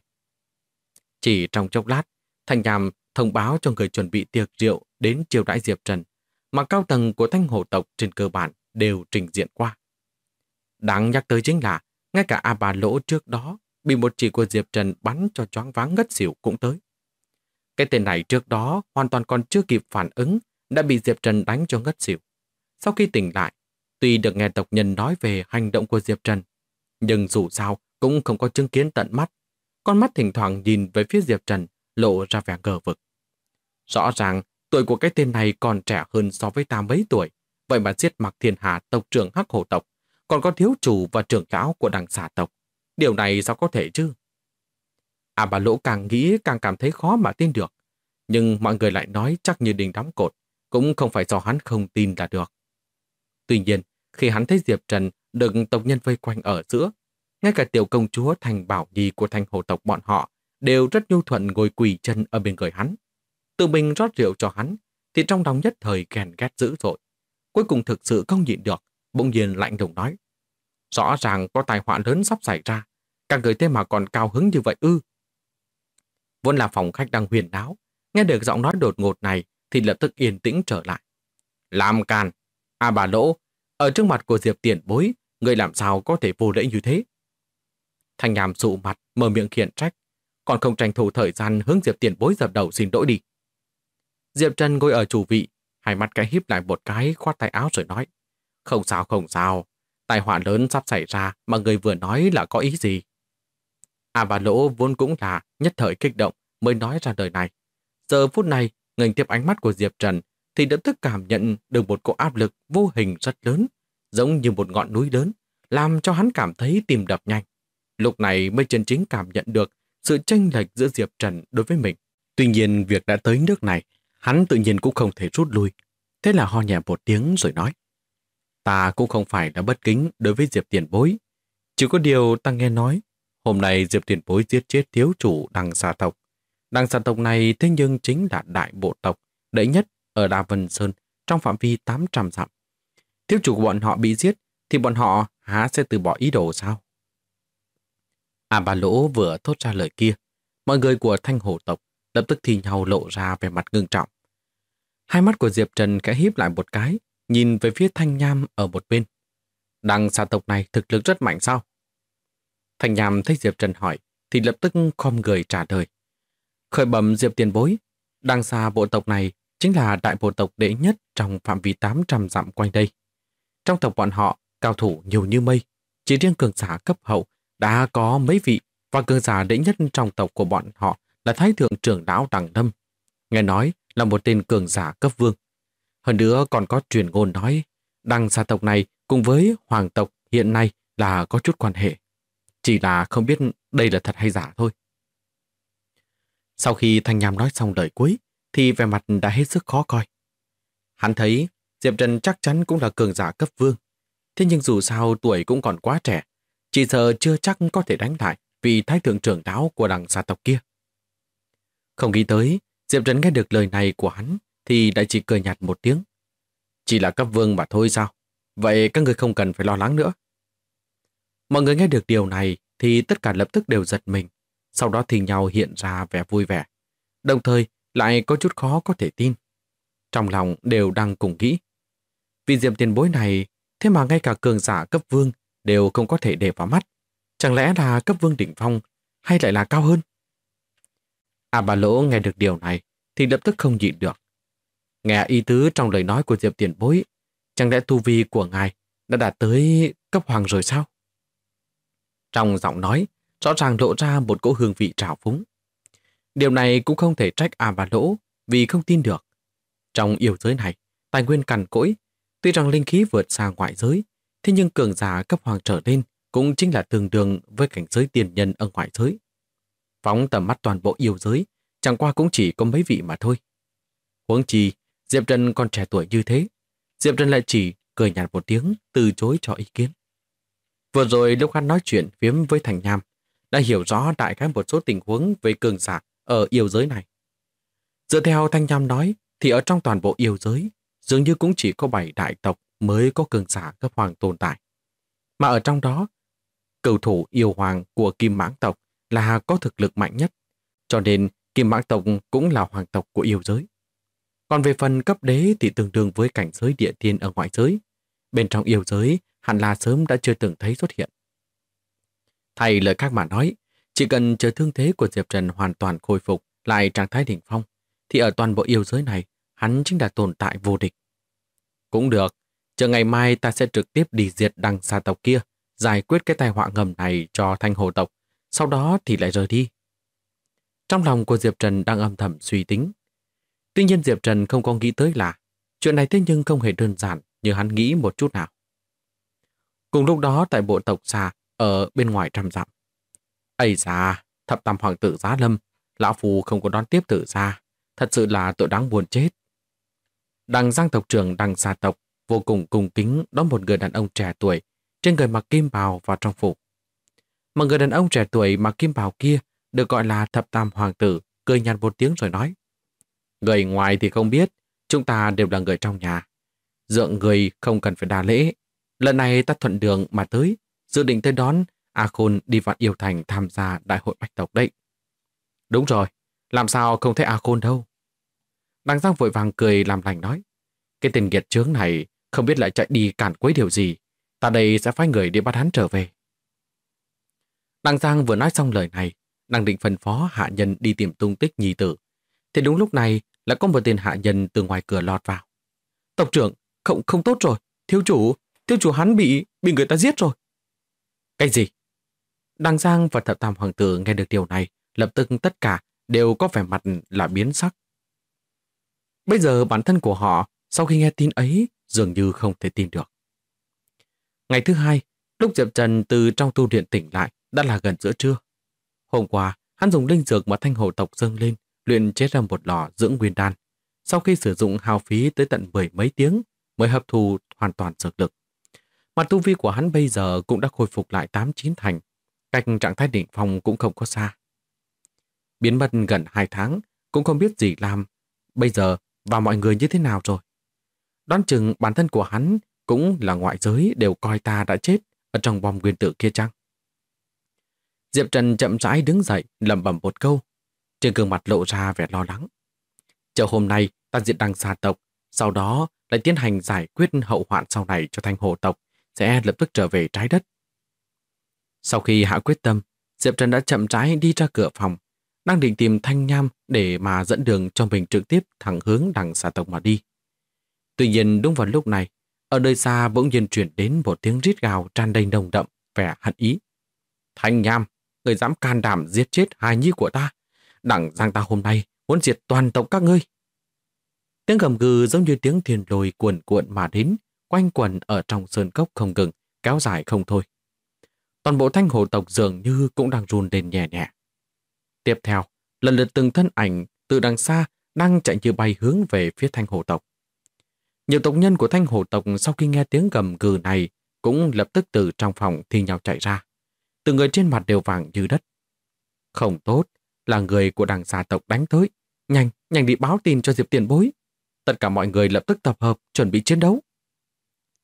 Speaker 1: Chỉ trong chốc lát, Thanh Nham thông báo cho người chuẩn bị tiệc rượu đến chiêu đãi Diệp Trần, mà cao tầng của Thanh Hồ tộc trên cơ bản đều trình diện qua. Đáng nhắc tới chính là, ngay cả A Bà Lỗ trước đó bị một chỉ của Diệp Trần bắn cho choáng váng ngất xỉu cũng tới. Cái tên này trước đó hoàn toàn còn chưa kịp phản ứng, đã bị Diệp Trần đánh cho ngất xỉu. Sau khi tỉnh lại, tuy được nghe tộc nhân nói về hành động của Diệp Trần, nhưng dù sao cũng không có chứng kiến tận mắt. Con mắt thỉnh thoảng nhìn về phía Diệp Trần, lộ ra vẻ ngờ vực. Rõ ràng, tuổi của cái tên này còn trẻ hơn so với ta mấy tuổi, vậy mà giết Mạc Thiên Hà tộc trưởng Hắc Hổ tộc, còn có thiếu chủ và trưởng lão của Đằng Xà tộc. Điều này sao có thể chứ? À, bà Lỗ càng nghĩ càng cảm thấy khó mà tin được. Nhưng mọi người lại nói chắc như đinh đóng cột, cũng không phải do hắn không tin là được. Tuy nhiên, khi hắn thấy Diệp Trần được tộc nhân vây quanh ở giữa, ngay cả tiểu công chúa Thành Bảo Nhi của Thanh Hồ tộc bọn họ đều rất nhu thuận ngồi quỳ chân ở bên người hắn. Tự mình rót rượu cho hắn, thì trong lòng nhất thời ghen ghét dữ dội. Cuối cùng thực sự không nhịn được, bỗng nhiên lạnh lùng nói. Rõ ràng có tai họa lớn sắp xảy ra, các người thế mà còn cao hứng như vậy ư? Vốn là phòng khách đang huyền náo, nghe được giọng nói đột ngột này thì lập tức yên tĩnh trở lại. Làm càn! À, bà Lỗ, ở trước mặt của Diệp tiền bối, người làm sao có thể vô lễ như thế? Thanh Nham sụ mặt, mở miệng khiển trách, còn không tranh thủ thời gian hướng Diệp tiền bối dập đầu xin lỗi đi. Diệp Trần ngồi ở chủ vị, hai mắt cái híp lại một cái, khoát tay áo rồi nói. Không sao, không sao. Tai họa lớn sắp xảy ra mà người vừa nói là có ý gì? À, bà Lỗ vốn cũng là nhất thời kích động mới nói ra lời này. Giờ phút này, ngẩng tiếp ánh mắt của Diệp Trần thì lập tức cảm nhận được một cỗ áp lực vô hình rất lớn, giống như một ngọn núi lớn, làm cho hắn cảm thấy tim đập nhanh. Lúc này mới chân chính cảm nhận được sự chênh lệch giữa Diệp Trần đối với mình. Tuy nhiên việc đã tới nước này, hắn tự nhiên cũng không thể rút lui. Thế là ho nhẹ một tiếng rồi nói. Ta cũng không phải là bất kính đối với Diệp tiền bối. Chỉ có điều ta nghe nói, hôm nay Diệp tiền bối giết chết thiếu chủ Đằng Xà tộc. Đằng Xà tộc này thế nhưng chính là đại bộ tộc đệ nhất ở Đa Vân Sơn trong phạm vi 800 dặm. Thiếu chủ của bọn họ bị giết thì bọn họ há sẽ từ bỏ ý đồ sao? À, bà Lỗ vừa thốt ra lời kia, mọi người của Thanh Hồ tộc lập tức thì nhau lộ ra vẻ mặt ngưng trọng. Hai mắt của Diệp Trần khẽ híp lại một cái, nhìn về phía Thanh Nham ở một bên. Đằng Xà tộc này thực lực rất mạnh sao? Thanh Nham thấy Diệp Trần hỏi thì lập tức khom người trả lời. Khởi bẩm Diệp tiền bối, Đằng Xà bộ tộc này chính là đại bộ tộc đệ nhất trong phạm vi 800 dặm quanh đây. Trong tộc bọn họ, cao thủ nhiều như mây, chỉ riêng cường giả cấp hậu đã có mấy vị, và cường giả đệ nhất trong tộc của bọn họ là Thái thượng trưởng lão Đằng Lâm. Nghe nói là một tên cường giả cấp vương. Hơn nữa còn có truyền ngôn nói Đằng Xà tộc này cùng với hoàng tộc hiện nay là có chút quan hệ. Chỉ là không biết đây là thật hay giả thôi. Sau khi Thanh Nham nói xong lời cuối thì vẻ mặt đã hết sức khó coi. Hắn thấy Diệp Trần chắc chắn cũng là cường giả cấp vương. Thế nhưng dù sao tuổi cũng còn quá trẻ, chỉ sợ chưa chắc có thể đánh lại vị thái thượng trưởng lão của Đằng Xà tộc kia. Không nghĩ tới, Diệp Trần nghe được lời này của hắn thì đã chỉ cười nhạt một tiếng. Chỉ là cấp vương mà thôi sao? Vậy các người không cần phải lo lắng nữa. Mọi người nghe được điều này thì tất cả lập tức đều giật mình, sau đó thì nhau hiện ra vẻ vui vẻ, đồng thời lại có chút khó có thể tin. Trong lòng đều đang cùng nghĩ. Vì Diệp tiền bối này, thế mà ngay cả cường giả cấp vương đều không có thể để vào mắt. Chẳng lẽ là cấp vương đỉnh phong hay lại là cao hơn? Bà Lỗ nghe được điều này thì lập tức không nhịn được. Nghe ý tứ trong lời nói của Diệp tiền bối, chẳng lẽ tu vi của ngài đã đạt tới cấp hoàng rồi sao? Trong giọng nói, rõ ràng lộ ra một cỗ hương vị trào phúng. Điều này cũng không thể trách Bà Lỗ vì không tin được. Trong yêu giới này, tài nguyên cằn cỗi, tuy rằng linh khí vượt xa ngoại giới, thế nhưng cường giả cấp hoàng trở lên cũng chính là tương đương với cảnh giới tiền nhân ở ngoại giới. Phóng tầm mắt toàn bộ yêu giới, chẳng qua cũng chỉ có mấy vị mà thôi. Huống chi, Diệp Trần còn trẻ tuổi như thế, Diệp Trần lại chỉ cười nhạt một tiếng từ chối cho ý kiến. Vừa rồi lúc hắn nói chuyện phiếm với Thành Nham, đã hiểu rõ đại khái một số tình huống về cường giả ở yêu giới này. Dựa theo Thanh Nham nói, thì ở trong toàn bộ yêu giới, dường như cũng chỉ có 7 đại tộc mới có cường giả cấp hoàng tồn tại. Mà ở trong đó, cầu thủ yêu hoàng của Kim Mãng tộc là có thực lực mạnh nhất, cho nên Kim Mãng tộc cũng là hoàng tộc của yêu giới. Còn về phần cấp đế thì tương đương với cảnh giới địa tiên ở ngoại giới. Bên trong yêu giới, hẳn là sớm đã chưa từng thấy xuất hiện. Thay lời khác mà nói, chỉ cần chờ thương thế của Diệp Trần hoàn toàn khôi phục lại trạng thái đỉnh phong, thì ở toàn bộ yêu giới này, hắn chính là tồn tại vô địch. Cũng được, chờ ngày mai ta sẽ trực tiếp đi diệt đằng xa tộc kia, giải quyết cái tai họa ngầm này cho Thanh Hồ tộc, sau đó thì lại rời đi. Trong lòng của Diệp Trần đang âm thầm suy tính. Tuy nhiên Diệp Trần không có nghĩ tới là chuyện này thế nhưng không hề đơn giản như hắn nghĩ một chút nào. Cùng lúc đó tại bộ tộc xa ở bên ngoài trăm dặm. Ây da, thập tam hoàng tử Giá Lâm, lão phù không có đón tiếp tử ra, thật sự là tội đáng buồn chết. Đằng Giang tộc trưởng Đằng Xa tộc vô cùng cung kính đón một người đàn ông trẻ tuổi trên người mặc kim bào vào trong phủ. Mà người đàn ông trẻ tuổi mặc kim bào kia được gọi là thập tam hoàng tử, cười nhạt một tiếng rồi nói: người ngoài thì không biết, chúng ta đều là người trong nhà. Dượng người không cần phải đa lễ. Lần này ta thuận đường mà tới, dự định tới đón A Khôn đi Vạn Yêu Thành tham gia đại hội bạch tộc đấy. Đúng rồi, làm sao không thấy A Khôn đâu. Đằng Giang vội vàng cười làm lành nói: cái tên nghiệt chướng này không biết lại chạy đi cản quấy điều gì. Ta đây sẽ phái người đi bắt hắn trở về. Đằng Giang vừa nói xong lời này, đang định phân phó hạ nhân đi tìm tung tích nhi tử, thì đúng lúc này là có một tên hạ nhân từ ngoài cửa lọt vào. Tộc trưởng, không tốt rồi, thiếu chủ hắn bị người ta giết rồi. Cái gì? Đằng Giang và thập tam hoàng tử nghe được điều này, lập tức tất cả đều có vẻ mặt là biến sắc. Bây giờ bản thân của họ sau khi nghe tin ấy dường như không thể tin được. Ngày thứ hai, lúc Diệp Trần từ trong tu luyện tỉnh lại đã là gần giữa trưa. Hôm qua, hắn dùng linh dược mà Thanh Hồ tộc dâng lên luyện chế ra một lò dưỡng nguyên đan. Sau khi sử dụng hao phí tới tận 10 mấy tiếng mới hấp thu hoàn toàn dược lực. Mà tu vi của hắn bây giờ cũng đã khôi phục lại 8-9 thành, cách trạng thái đỉnh phong cũng không có xa. Biến mất gần 2 tháng, cũng không biết gì làm, bây giờ và mọi người như thế nào rồi. Đoán chừng bản thân của hắn cũng là ngoại giới đều coi ta đã chết ở trong bom nguyên tử kia chăng. Diệp Trần chậm rãi đứng dậy, lẩm bẩm một câu, trên gương mặt lộ ra vẻ lo lắng. Chờ hôm nay ta diệt Đằng Xa tộc, sau đó lại tiến hành giải quyết hậu hoạn sau này cho Thanh Hồ tộc, sẽ lập tức trở về trái đất. Sau khi hạ quyết tâm, Diệp Trần đã chậm rãi đi ra cửa phòng, đang định tìm Thanh Nham để mà dẫn đường cho mình trực tiếp thẳng hướng Đằng Xa tộc mà đi. Tuy nhiên đúng vào lúc này, ở nơi xa bỗng nhiên chuyển đến một tiếng rít gào tràn đầy nồng đậm vẻ hận ý. Thanh Nham, người dám can đảm giết chết hài nhi của ta, Đằng Giang ta hôm nay muốn diệt toàn tộc các ngươi. Tiếng gầm gừ giống như tiếng thiên lôi cuồn cuộn mà đến, quanh quẩn ở trong sơn cốc không ngừng, kéo dài không thôi. Toàn bộ Thanh Hồ tộc dường như cũng đang run lên nhẹ nhẹ. Tiếp theo, lần lượt từng thân ảnh từ đằng xa đang chạy như bay hướng về phía Thanh Hồ tộc. Nhiều tộc nhân của Thanh Hồ tộc sau khi nghe tiếng gầm gừ này cũng lập tức từ trong phòng thi nhau chạy ra. Từng người trên mặt đều vàng như đất. Không tốt, là người của Đằng Xa tộc đánh tới. Nhanh đi báo tin cho Diệp tiền bối. Tất cả mọi người lập tức tập hợp chuẩn bị chiến đấu.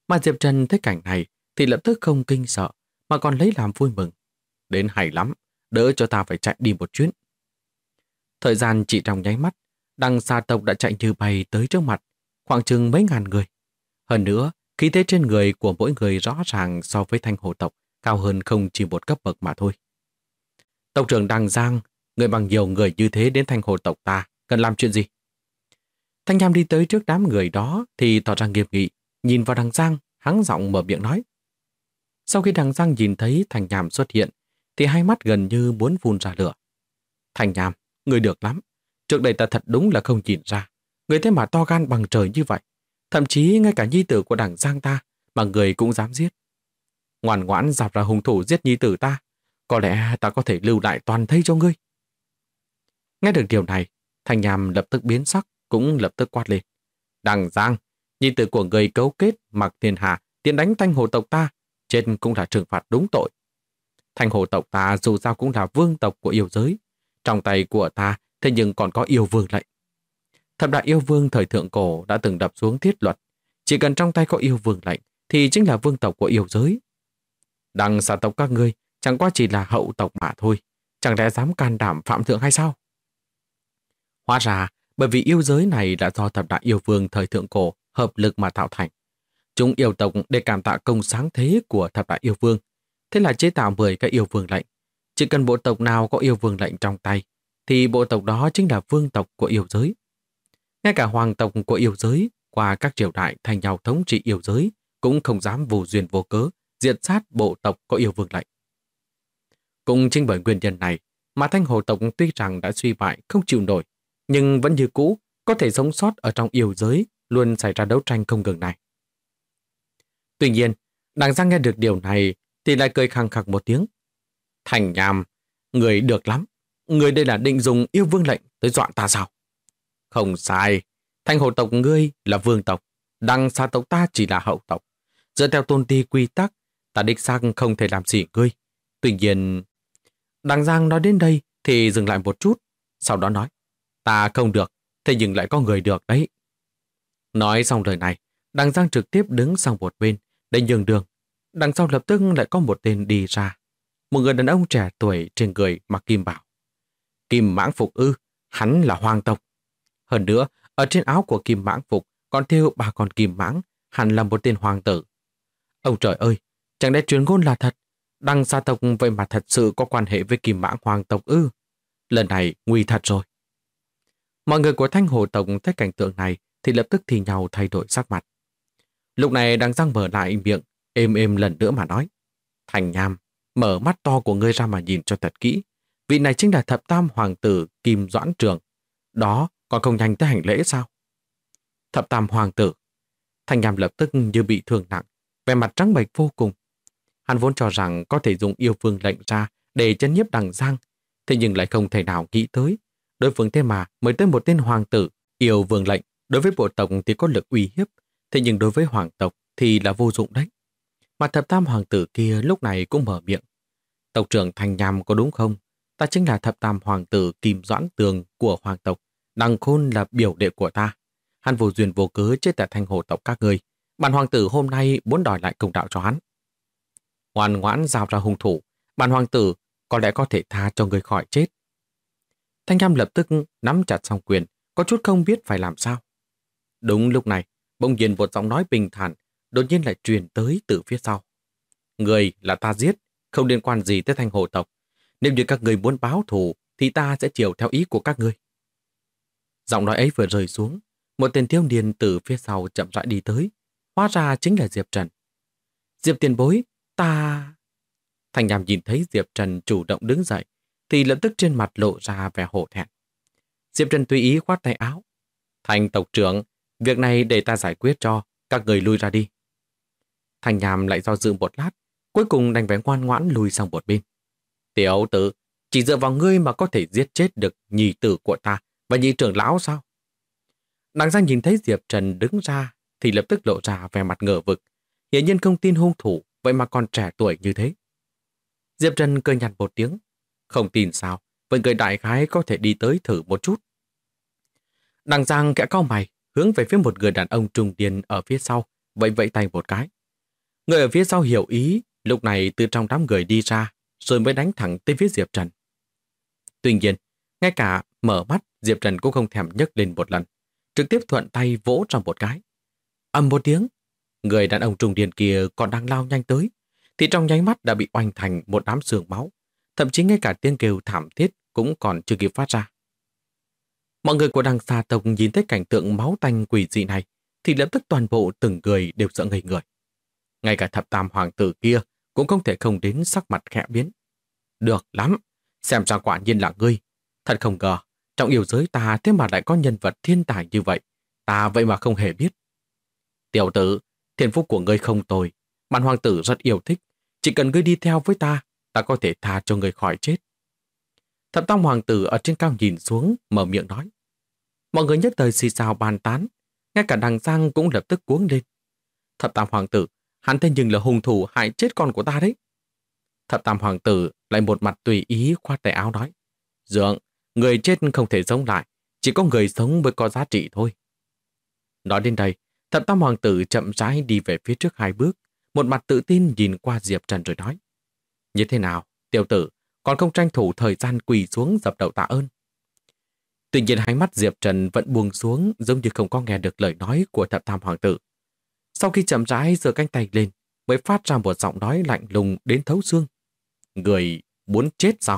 Speaker 1: Mà Diệp Trần thấy cảnh này thì lập tức không kinh sợ, mà còn lấy làm vui mừng. Đến hay lắm, đỡ cho ta phải chạy đi một chuyến. Thời gian chỉ trong nháy mắt, đằng xa tộc đã chạy như bay tới trước mặt, khoảng chừng mấy ngàn người. Hơn nữa, khí thế trên người của mỗi người rõ ràng so với Thanh Hồ tộc cao hơn không chỉ một cấp bậc mà thôi. Tộc trưởng Đằng Giang, người bằng nhiều người như thế đến Thanh Hồ tộc ta, cần làm chuyện gì? Thanh Nham đi tới trước đám người đó thì tỏ ra nghiêm nghị, nhìn vào Đằng Giang, hắng giọng mở miệng nói. Sau khi Đằng Giang nhìn thấy Thanh Nham xuất hiện, thì hai mắt gần như muốn phun ra lửa. Thanh Nham, người được lắm. Trước đây ta thật đúng là không nhìn ra. Người thế mà to gan bằng trời như vậy. Thậm chí ngay cả nhi tử của Đằng Giang ta mà người cũng dám giết. Ngoan ngoãn dạp ra hung thủ giết nhi tử ta. Có lẽ ta có thể lưu lại toàn thây cho ngươi. Nghe được điều này, Thanh Nham lập tức biến sắc, cũng lập tức quát lên. Đằng Giang, nhi tử của người cấu kết mặc thiên hạ tiến đánh Thanh Hồ tộc ta, chết cũng là trừng phạt đúng tội. Thanh Hồ tộc ta dù sao cũng là vương tộc của yêu giới. Trong tay của ta thế nhưng còn có yêu vương lệnh. Thập đại yêu vương thời thượng cổ đã từng đập xuống thiết luật. Chỉ cần trong tay có yêu vương lệnh thì chính là vương tộc của yêu giới. Đằng xa tộc các ngươi chẳng qua chỉ là hậu tộc mà thôi. Chẳng lẽ dám can đảm phạm thượng hay sao? Hóa ra bởi vì yêu giới này là do thập đại yêu vương thời thượng cổ hợp lực mà tạo thành. Chúng yêu tộc để cảm tạ công sáng thế của thập đại yêu vương. Thế là chế tạo 10 cái yêu vương lệnh. Chỉ cần bộ tộc nào có yêu vương lệnh trong tay thì bộ tộc đó chính là vương tộc của yêu giới. Ngay cả hoàng tộc của yêu giới qua các triều đại thành nhau thống trị yêu giới cũng không dám vô duyên vô cớ diệt sát bộ tộc có yêu vương lệnh. Cũng chính bởi nguyên nhân này mà Thanh Hồ tộc tuy rằng đã suy bại không chịu nổi, nhưng vẫn như cũ có thể sống sót ở trong yêu giới, luôn xảy ra đấu tranh không ngừng này. Tuy nhiên, Đằng Giang nghe được điều này thì lại cười khăng khặc một tiếng. Thành Nham, người được lắm. Người đây là định dùng yêu vương lệnh tới dọa ta sao? Không sai. Thanh Hồ tộc ngươi là vương tộc. Đằng xa tộc ta chỉ là hậu tộc. Dựa theo tôn ti quy tắc, ta đích xác không thể làm gì ngươi. Tuy nhiên... Đằng Giang nói đến đây thì dừng lại một chút. Sau đó nói, ta không được, thế nhưng lại có người được đấy. Nói xong lời này, Đằng Giang trực tiếp đứng sang một bên để nhường đường. Đằng sau lập tức lại có một tên đi ra. Một người đàn ông trẻ tuổi trên người mặc kim bào. Kim mãng phục ư, hắn là hoàng tộc. Hơn nữa, ở trên áo của kim mãng phục còn thêu 3 con kim mãng, hẳn là một tên hoàng tử. Ông trời ơi, chẳng lẽ truyền ngôn là thật? Đằng xa tộc vậy mà thật sự có quan hệ với kim mãng hoàng tộc ư? Lần này nguy thật rồi. Mọi người của Thanh Hồ tộc thấy cảnh tượng này thì lập tức thì nhau thay đổi sắc mặt. Lúc này Đằng Giang mở lại miệng, êm êm lần nữa mà nói. Thành Nham, mở mắt to của ngươi ra mà nhìn cho thật kỹ. Vị này chính là thập tam hoàng tử Kim Doãn Trường. Đó, còn không nhanh tới hành lễ sao? Thập tam hoàng tử. Thành Nham lập tức như bị thương nặng, vẻ mặt trắng bệch vô cùng. Hắn vốn cho rằng có thể dùng yêu vương lệnh ra để chấn nhiếp Đằng Giang, thế nhưng lại không thể nào nghĩ tới. Đối phương thế mà mới tới một tên hoàng tử, yêu vương lệnh. Đối với bộ tộc thì có lực uy hiếp, thế nhưng đối với hoàng tộc thì là vô dụng đấy. Mà thập tam hoàng tử kia lúc này cũng mở miệng. Tộc trưởng Thành Nham có đúng không? Ta chính là thập tam hoàng tử Kim Doãn Tường của hoàng tộc. Đằng Khôn là biểu đệ của ta. Hắn vô duyên vô cớ chết tại Thanh Hồ tộc các ngươi. Bản hoàng tử hôm nay muốn đòi lại công đạo cho hắn. Ngoan ngoãn giao ra hung thủ. Bản hoàng tử có lẽ có thể tha cho người khỏi chết. Thanh Nham lập tức nắm chặt song quyền, có chút không biết phải làm sao. Đúng lúc này, bỗng nhiên một giọng nói bình thản đột nhiên lại truyền tới từ phía sau. Người là ta giết, không liên quan gì tới Thanh Hồ tộc. Nếu như các người muốn báo thù thì ta sẽ chiều theo ý của các ngươi. Giọng nói ấy vừa rơi xuống, một tên thiếu niên từ phía sau chậm rãi đi tới, hóa ra chính là Diệp Trần. Diệp tiền bối, ta... Thành Nham nhìn thấy Diệp Trần chủ động đứng dậy thì lập tức trên mặt lộ ra vẻ hổ thẹn. Diệp Trần tùy ý khoát tay áo. Thành tộc trưởng, việc này để ta giải quyết cho, các người lui ra đi. Thành Nham lại do dự một lát, cuối cùng đành phải ngoan ngoãn lùi sang một bên. Tiểu tử, chỉ dựa vào ngươi mà có thể giết chết được nhị tử của ta và nhị trưởng lão sao? Đằng Giang nhìn thấy Diệp Trần đứng ra thì lập tức lộ ra vẻ mặt ngờ vực. Hiển nhiên không tin hung thủ, vậy mà còn trẻ tuổi như thế. Diệp Trần cười nhạt một tiếng. Không tin sao, vậy người đại khái có thể đi tới thử một chút. Đằng Giang kẽ cau mày, hướng về phía một người đàn ông trung niên ở phía sau, vẫy vẫy tay một cái. Người ở phía sau hiểu ý, lúc này từ trong đám người đi ra, rồi mới đánh thẳng tới phía Diệp Trần. Tuy nhiên, ngay cả mở mắt, Diệp Trần cũng không thèm nhấc lên một lần, trực tiếp thuận tay vỗ trong một cái. Ầm một tiếng, người đàn ông trung niên kia còn đang lao nhanh tới, thì trong nháy mắt đã bị oanh thành một đám sương máu, thậm chí ngay cả tiếng kêu thảm thiết cũng còn chưa kịp phát ra. Mọi người của đằng xa tộc nhìn thấy cảnh tượng máu tanh quỷ dị này, thì lập tức toàn bộ từng người đều sợ ngây người. Ngay cả thập tam hoàng tử kia cũng không thể không đến sắc mặt khẽ biến. Được lắm, xem ra quả nhiên là ngươi. Thật không ngờ, trong yêu giới ta thế mà lại có nhân vật thiên tài như vậy. Ta vậy mà không hề biết. Tiểu tử, thiên phúc của ngươi không tồi. Bản hoàng tử rất yêu thích. Chỉ cần ngươi đi theo với ta, ta có thể tha cho ngươi khỏi chết. Thập tam hoàng tử ở trên cao nhìn xuống, mở miệng nói. Mọi người nhất thời xì xào bàn tán. Ngay cả đằng Giang cũng lập tức cuống lên. Thập tam hoàng tử, hắn thế nhưng là hung thủ hại chết con của ta đấy. Thập tam hoàng tử lại một mặt tùy ý khoát tay áo nói. Dượng, người chết không thể sống lại, chỉ có người sống mới có giá trị thôi. Nói đến đây, thập tam hoàng tử chậm rãi đi về phía trước 2 bước, một mặt tự tin nhìn qua Diệp Trần rồi nói. Như thế nào, tiểu tử, còn không tranh thủ thời gian quỳ xuống dập đầu tạ ơn. Tuy nhiên hai mắt Diệp Trần vẫn buông xuống giống như không có nghe được lời nói của thập tam hoàng tử. Sau khi chậm rãi giơ cánh tay lên, mới phát ra một giọng nói lạnh lùng đến thấu xương. Người muốn chết sao?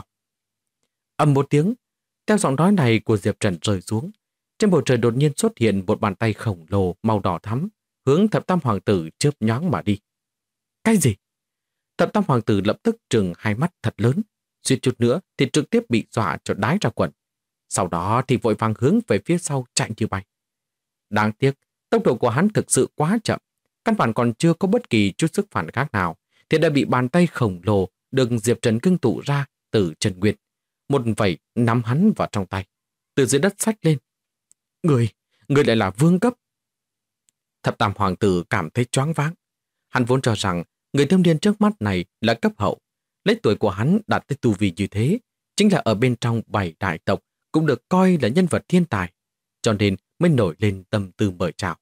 Speaker 1: Ầm một tiếng, theo giọng nói này của Diệp Trần rơi xuống, trên bầu trời đột nhiên xuất hiện một bàn tay khổng lồ màu đỏ thắm, hướng thập tam hoàng tử chớp nhoáng mà đi. Cái gì? Thập tam hoàng tử lập tức trừng hai mắt thật lớn, suýt chút nữa thì trực tiếp bị dọa cho đái ra quần. Sau đó thì vội vàng hướng về phía sau chạy như bay. Đáng tiếc, tốc độ của hắn thực sự quá chậm, căn bản còn chưa có bất kỳ chút sức phản kháng nào, thì đã bị bàn tay khổng lồ được Diệp Trần ngưng tụ ra từ Trần Nguyệt. Một vẩy nắm hắn vào trong tay, từ dưới đất xách lên. Người lại là vương cấp. Thập tam hoàng tử cảm thấy choáng váng. Hắn vốn cho rằng người thiếu niên trước mắt này là cấp hậu. Lấy tuổi của hắn đạt tới tu vi như thế, chính là ở bên trong 7 đại tộc cũng được coi là nhân vật thiên tài, cho nên mới nổi lên tâm tư mời chào.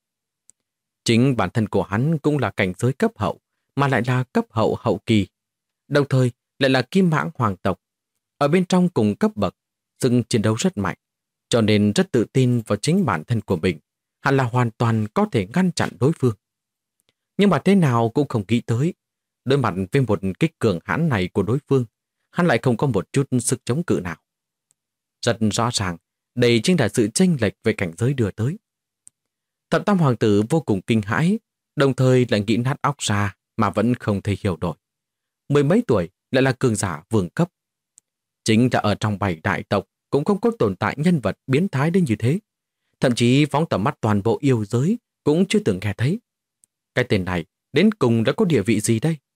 Speaker 1: Chính bản thân của hắn cũng là cảnh giới cấp hậu, mà lại là cấp hậu hậu kỳ, đồng thời lại là kim mãng hoàng tộc. Ở bên trong cùng cấp bậc, sức chiến đấu rất mạnh, cho nên rất tự tin vào chính bản thân của mình, hắn là hoàn toàn có thể ngăn chặn đối phương. Nhưng mà thế nào cũng không nghĩ tới, đối mặt với một kích cường hãn này của đối phương, hắn lại không có một chút sức chống cự nào. Rất rõ ràng, đây chính là sự chênh lệch về cảnh giới đưa tới. Thập tam hoàng tử vô cùng kinh hãi, đồng thời lại nghĩ nát óc ra mà vẫn không thể hiểu nổi. 10 mấy tuổi lại là cường giả vương cấp. Chính là ở trong 7 đại tộc cũng không có tồn tại nhân vật biến thái đến như thế. Thậm chí phóng tầm mắt toàn bộ yêu giới cũng chưa từng nghe thấy. Cái tên này đến cùng đã có địa vị gì đây?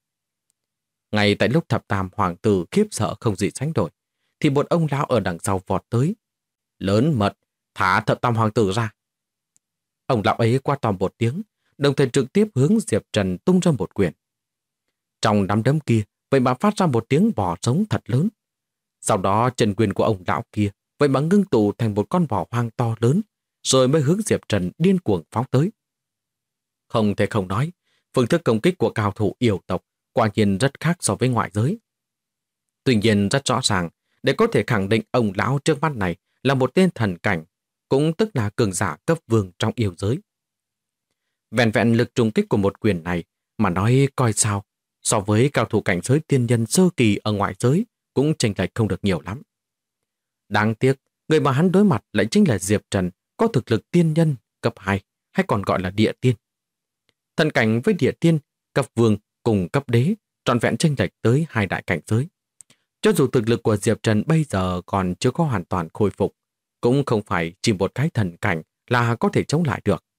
Speaker 1: Ngay tại lúc thập tam hoàng tử khiếp sợ không gì sánh nổi, thì một ông lão ở đằng sau vọt tới. Lớn mật, thả thập tam hoàng tử ra. Ông lão ấy qua to một tiếng, đồng thời trực tiếp hướng Diệp Trần tung ra một quyền. Trong nắm đấm kia, vậy mà phát ra một tiếng bò sống thật lớn. Sau đó chân quyền của ông lão kia vậy mà ngưng tụ thành một con bò hoang to lớn, rồi mới hướng Diệp Trần điên cuồng phóng tới. Không thể không nói, phương thức công kích của cao thủ yêu tộc quả nhiên rất khác so với ngoại giới. Tuy nhiên rất rõ ràng, để có thể khẳng định ông lão trước mắt này là một tên thần cảnh, cũng tức là cường giả cấp vương trong yêu giới. Vẹn vẹn lực trùng kích của một quyền này mà nói coi sao, so với cao thủ cảnh giới tiên nhân sơ kỳ ở ngoại giới cũng chênh lệch không được nhiều lắm. Đáng tiếc, người mà hắn đối mặt lại chính là Diệp Trần, có thực lực tiên nhân cấp 2, hay còn gọi là địa tiên. Thần cảnh với địa tiên, cấp vương cùng cấp đế, trọn vẹn chênh lệch tới 2 đại cảnh giới. Cho dù thực lực của Diệp Trần bây giờ còn chưa có hoàn toàn khôi phục, cũng không phải chỉ một cái thần cảnh là có thể chống lại được.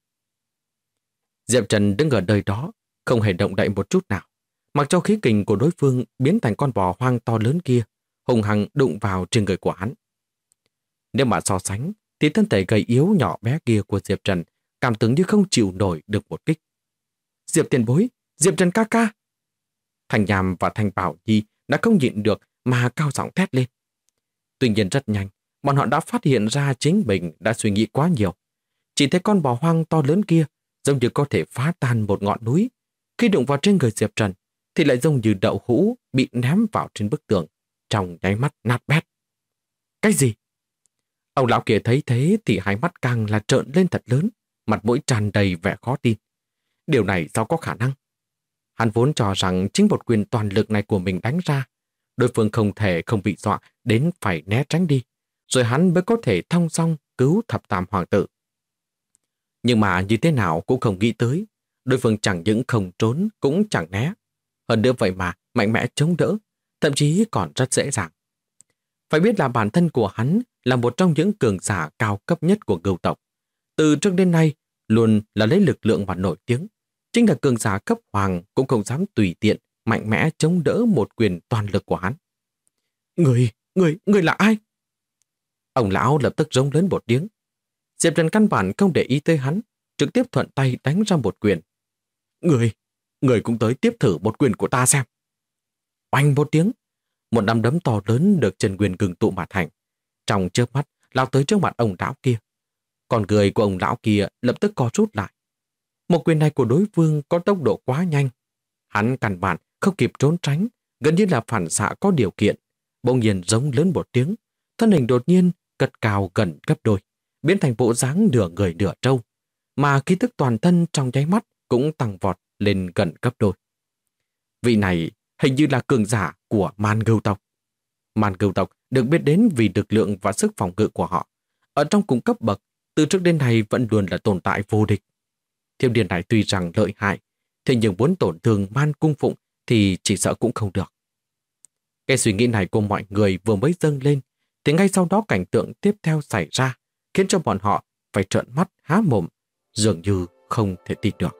Speaker 1: Diệp Trần đứng ở nơi đó, không hề động đậy một chút nào, mặc cho khí kình của đối phương biến thành con bò hoang to lớn kia, hùng hăng đụng vào trên người của hắn. Nếu mà so sánh, thì thân thể gầy yếu nhỏ bé kia của Diệp Trần cảm tưởng như không chịu nổi được một kích. Diệp tiền bối, Diệp Trần ca ca. Thành Nham và Thành Bảo Nhi đã không nhịn được mà cao giọng thét lên. Tuy nhiên rất nhanh, bọn họ đã phát hiện ra chính mình đã suy nghĩ quá nhiều. Chỉ thấy con bò hoang to lớn kia giống như có thể phá tan một ngọn núi. Khi đụng vào trên người Diệp Trần, thì lại giống như đậu hũ bị ném vào trên bức tường, trong nháy mắt nát bét. Cái gì? Ông lão kia thấy thế thì hai mắt càng là trợn lên thật lớn, mặt mũi tràn đầy vẻ khó tin. Điều này sao có khả năng? Hắn vốn cho rằng chính một quyền toàn lực này của mình đánh ra, đối phương không thể không bị dọa đến phải né tránh đi, rồi hắn mới có thể thong dong cứu thập tam hoàng tử. Nhưng mà như thế nào cũng không nghĩ tới, đối phương chẳng những không trốn cũng chẳng né. Hơn nữa vậy mà mạnh mẽ chống đỡ, thậm chí còn rất dễ dàng. Phải biết là bản thân của hắn là một trong những cường giả cao cấp nhất của Ngưu tộc. Từ trước đến nay, luôn là lấy lực lượng mà nổi tiếng. Chính là cường giả cấp hoàng cũng không dám tùy tiện, mạnh mẽ chống đỡ một quyền toàn lực của hắn. Người là ai? Ông lão lập tức rống lớn một tiếng. Diệp Trần căn bản không để ý tới hắn, trực tiếp thuận tay đánh ra một quyền. Người cũng tới tiếp thử một quyền của ta xem. Oanh một tiếng, một nắm đấm to lớn được Trần Quyền ngưng tụ mà thành. Trong chớp mắt, lao tới trước mặt ông lão kia. Còn người của ông lão kia lập tức co rút lại. Một quyền này của đối phương có tốc độ quá nhanh. Hắn căn bản không kịp trốn tránh, gần như là phản xạ có điều kiện. Bỗng nhiên giống lớn một tiếng, thân hình đột nhiên cất cao gần gấp đôi, biến thành bộ dáng nửa người nửa trâu, mà khí tức toàn thân trong nháy mắt cũng tăng vọt lên gần gấp đôi. Vị này hình như là cường giả của Man Ngưu tộc. Man Ngưu tộc được biết đến vì lực lượng và sức phòng ngự của họ. Ở trong cùng cấp bậc, từ trước đến nay vẫn luôn là tồn tại vô địch. Thiếu niên này tuy rằng lợi hại, thế nhưng muốn tổn thương Man Cung Phụng thì chỉ sợ cũng không được. Cái suy nghĩ này của mọi người vừa mới dâng lên, thì ngay sau đó cảnh tượng tiếp theo xảy ra, khiến cho bọn họ phải trợn mắt há mồm, dường như không thể tin được.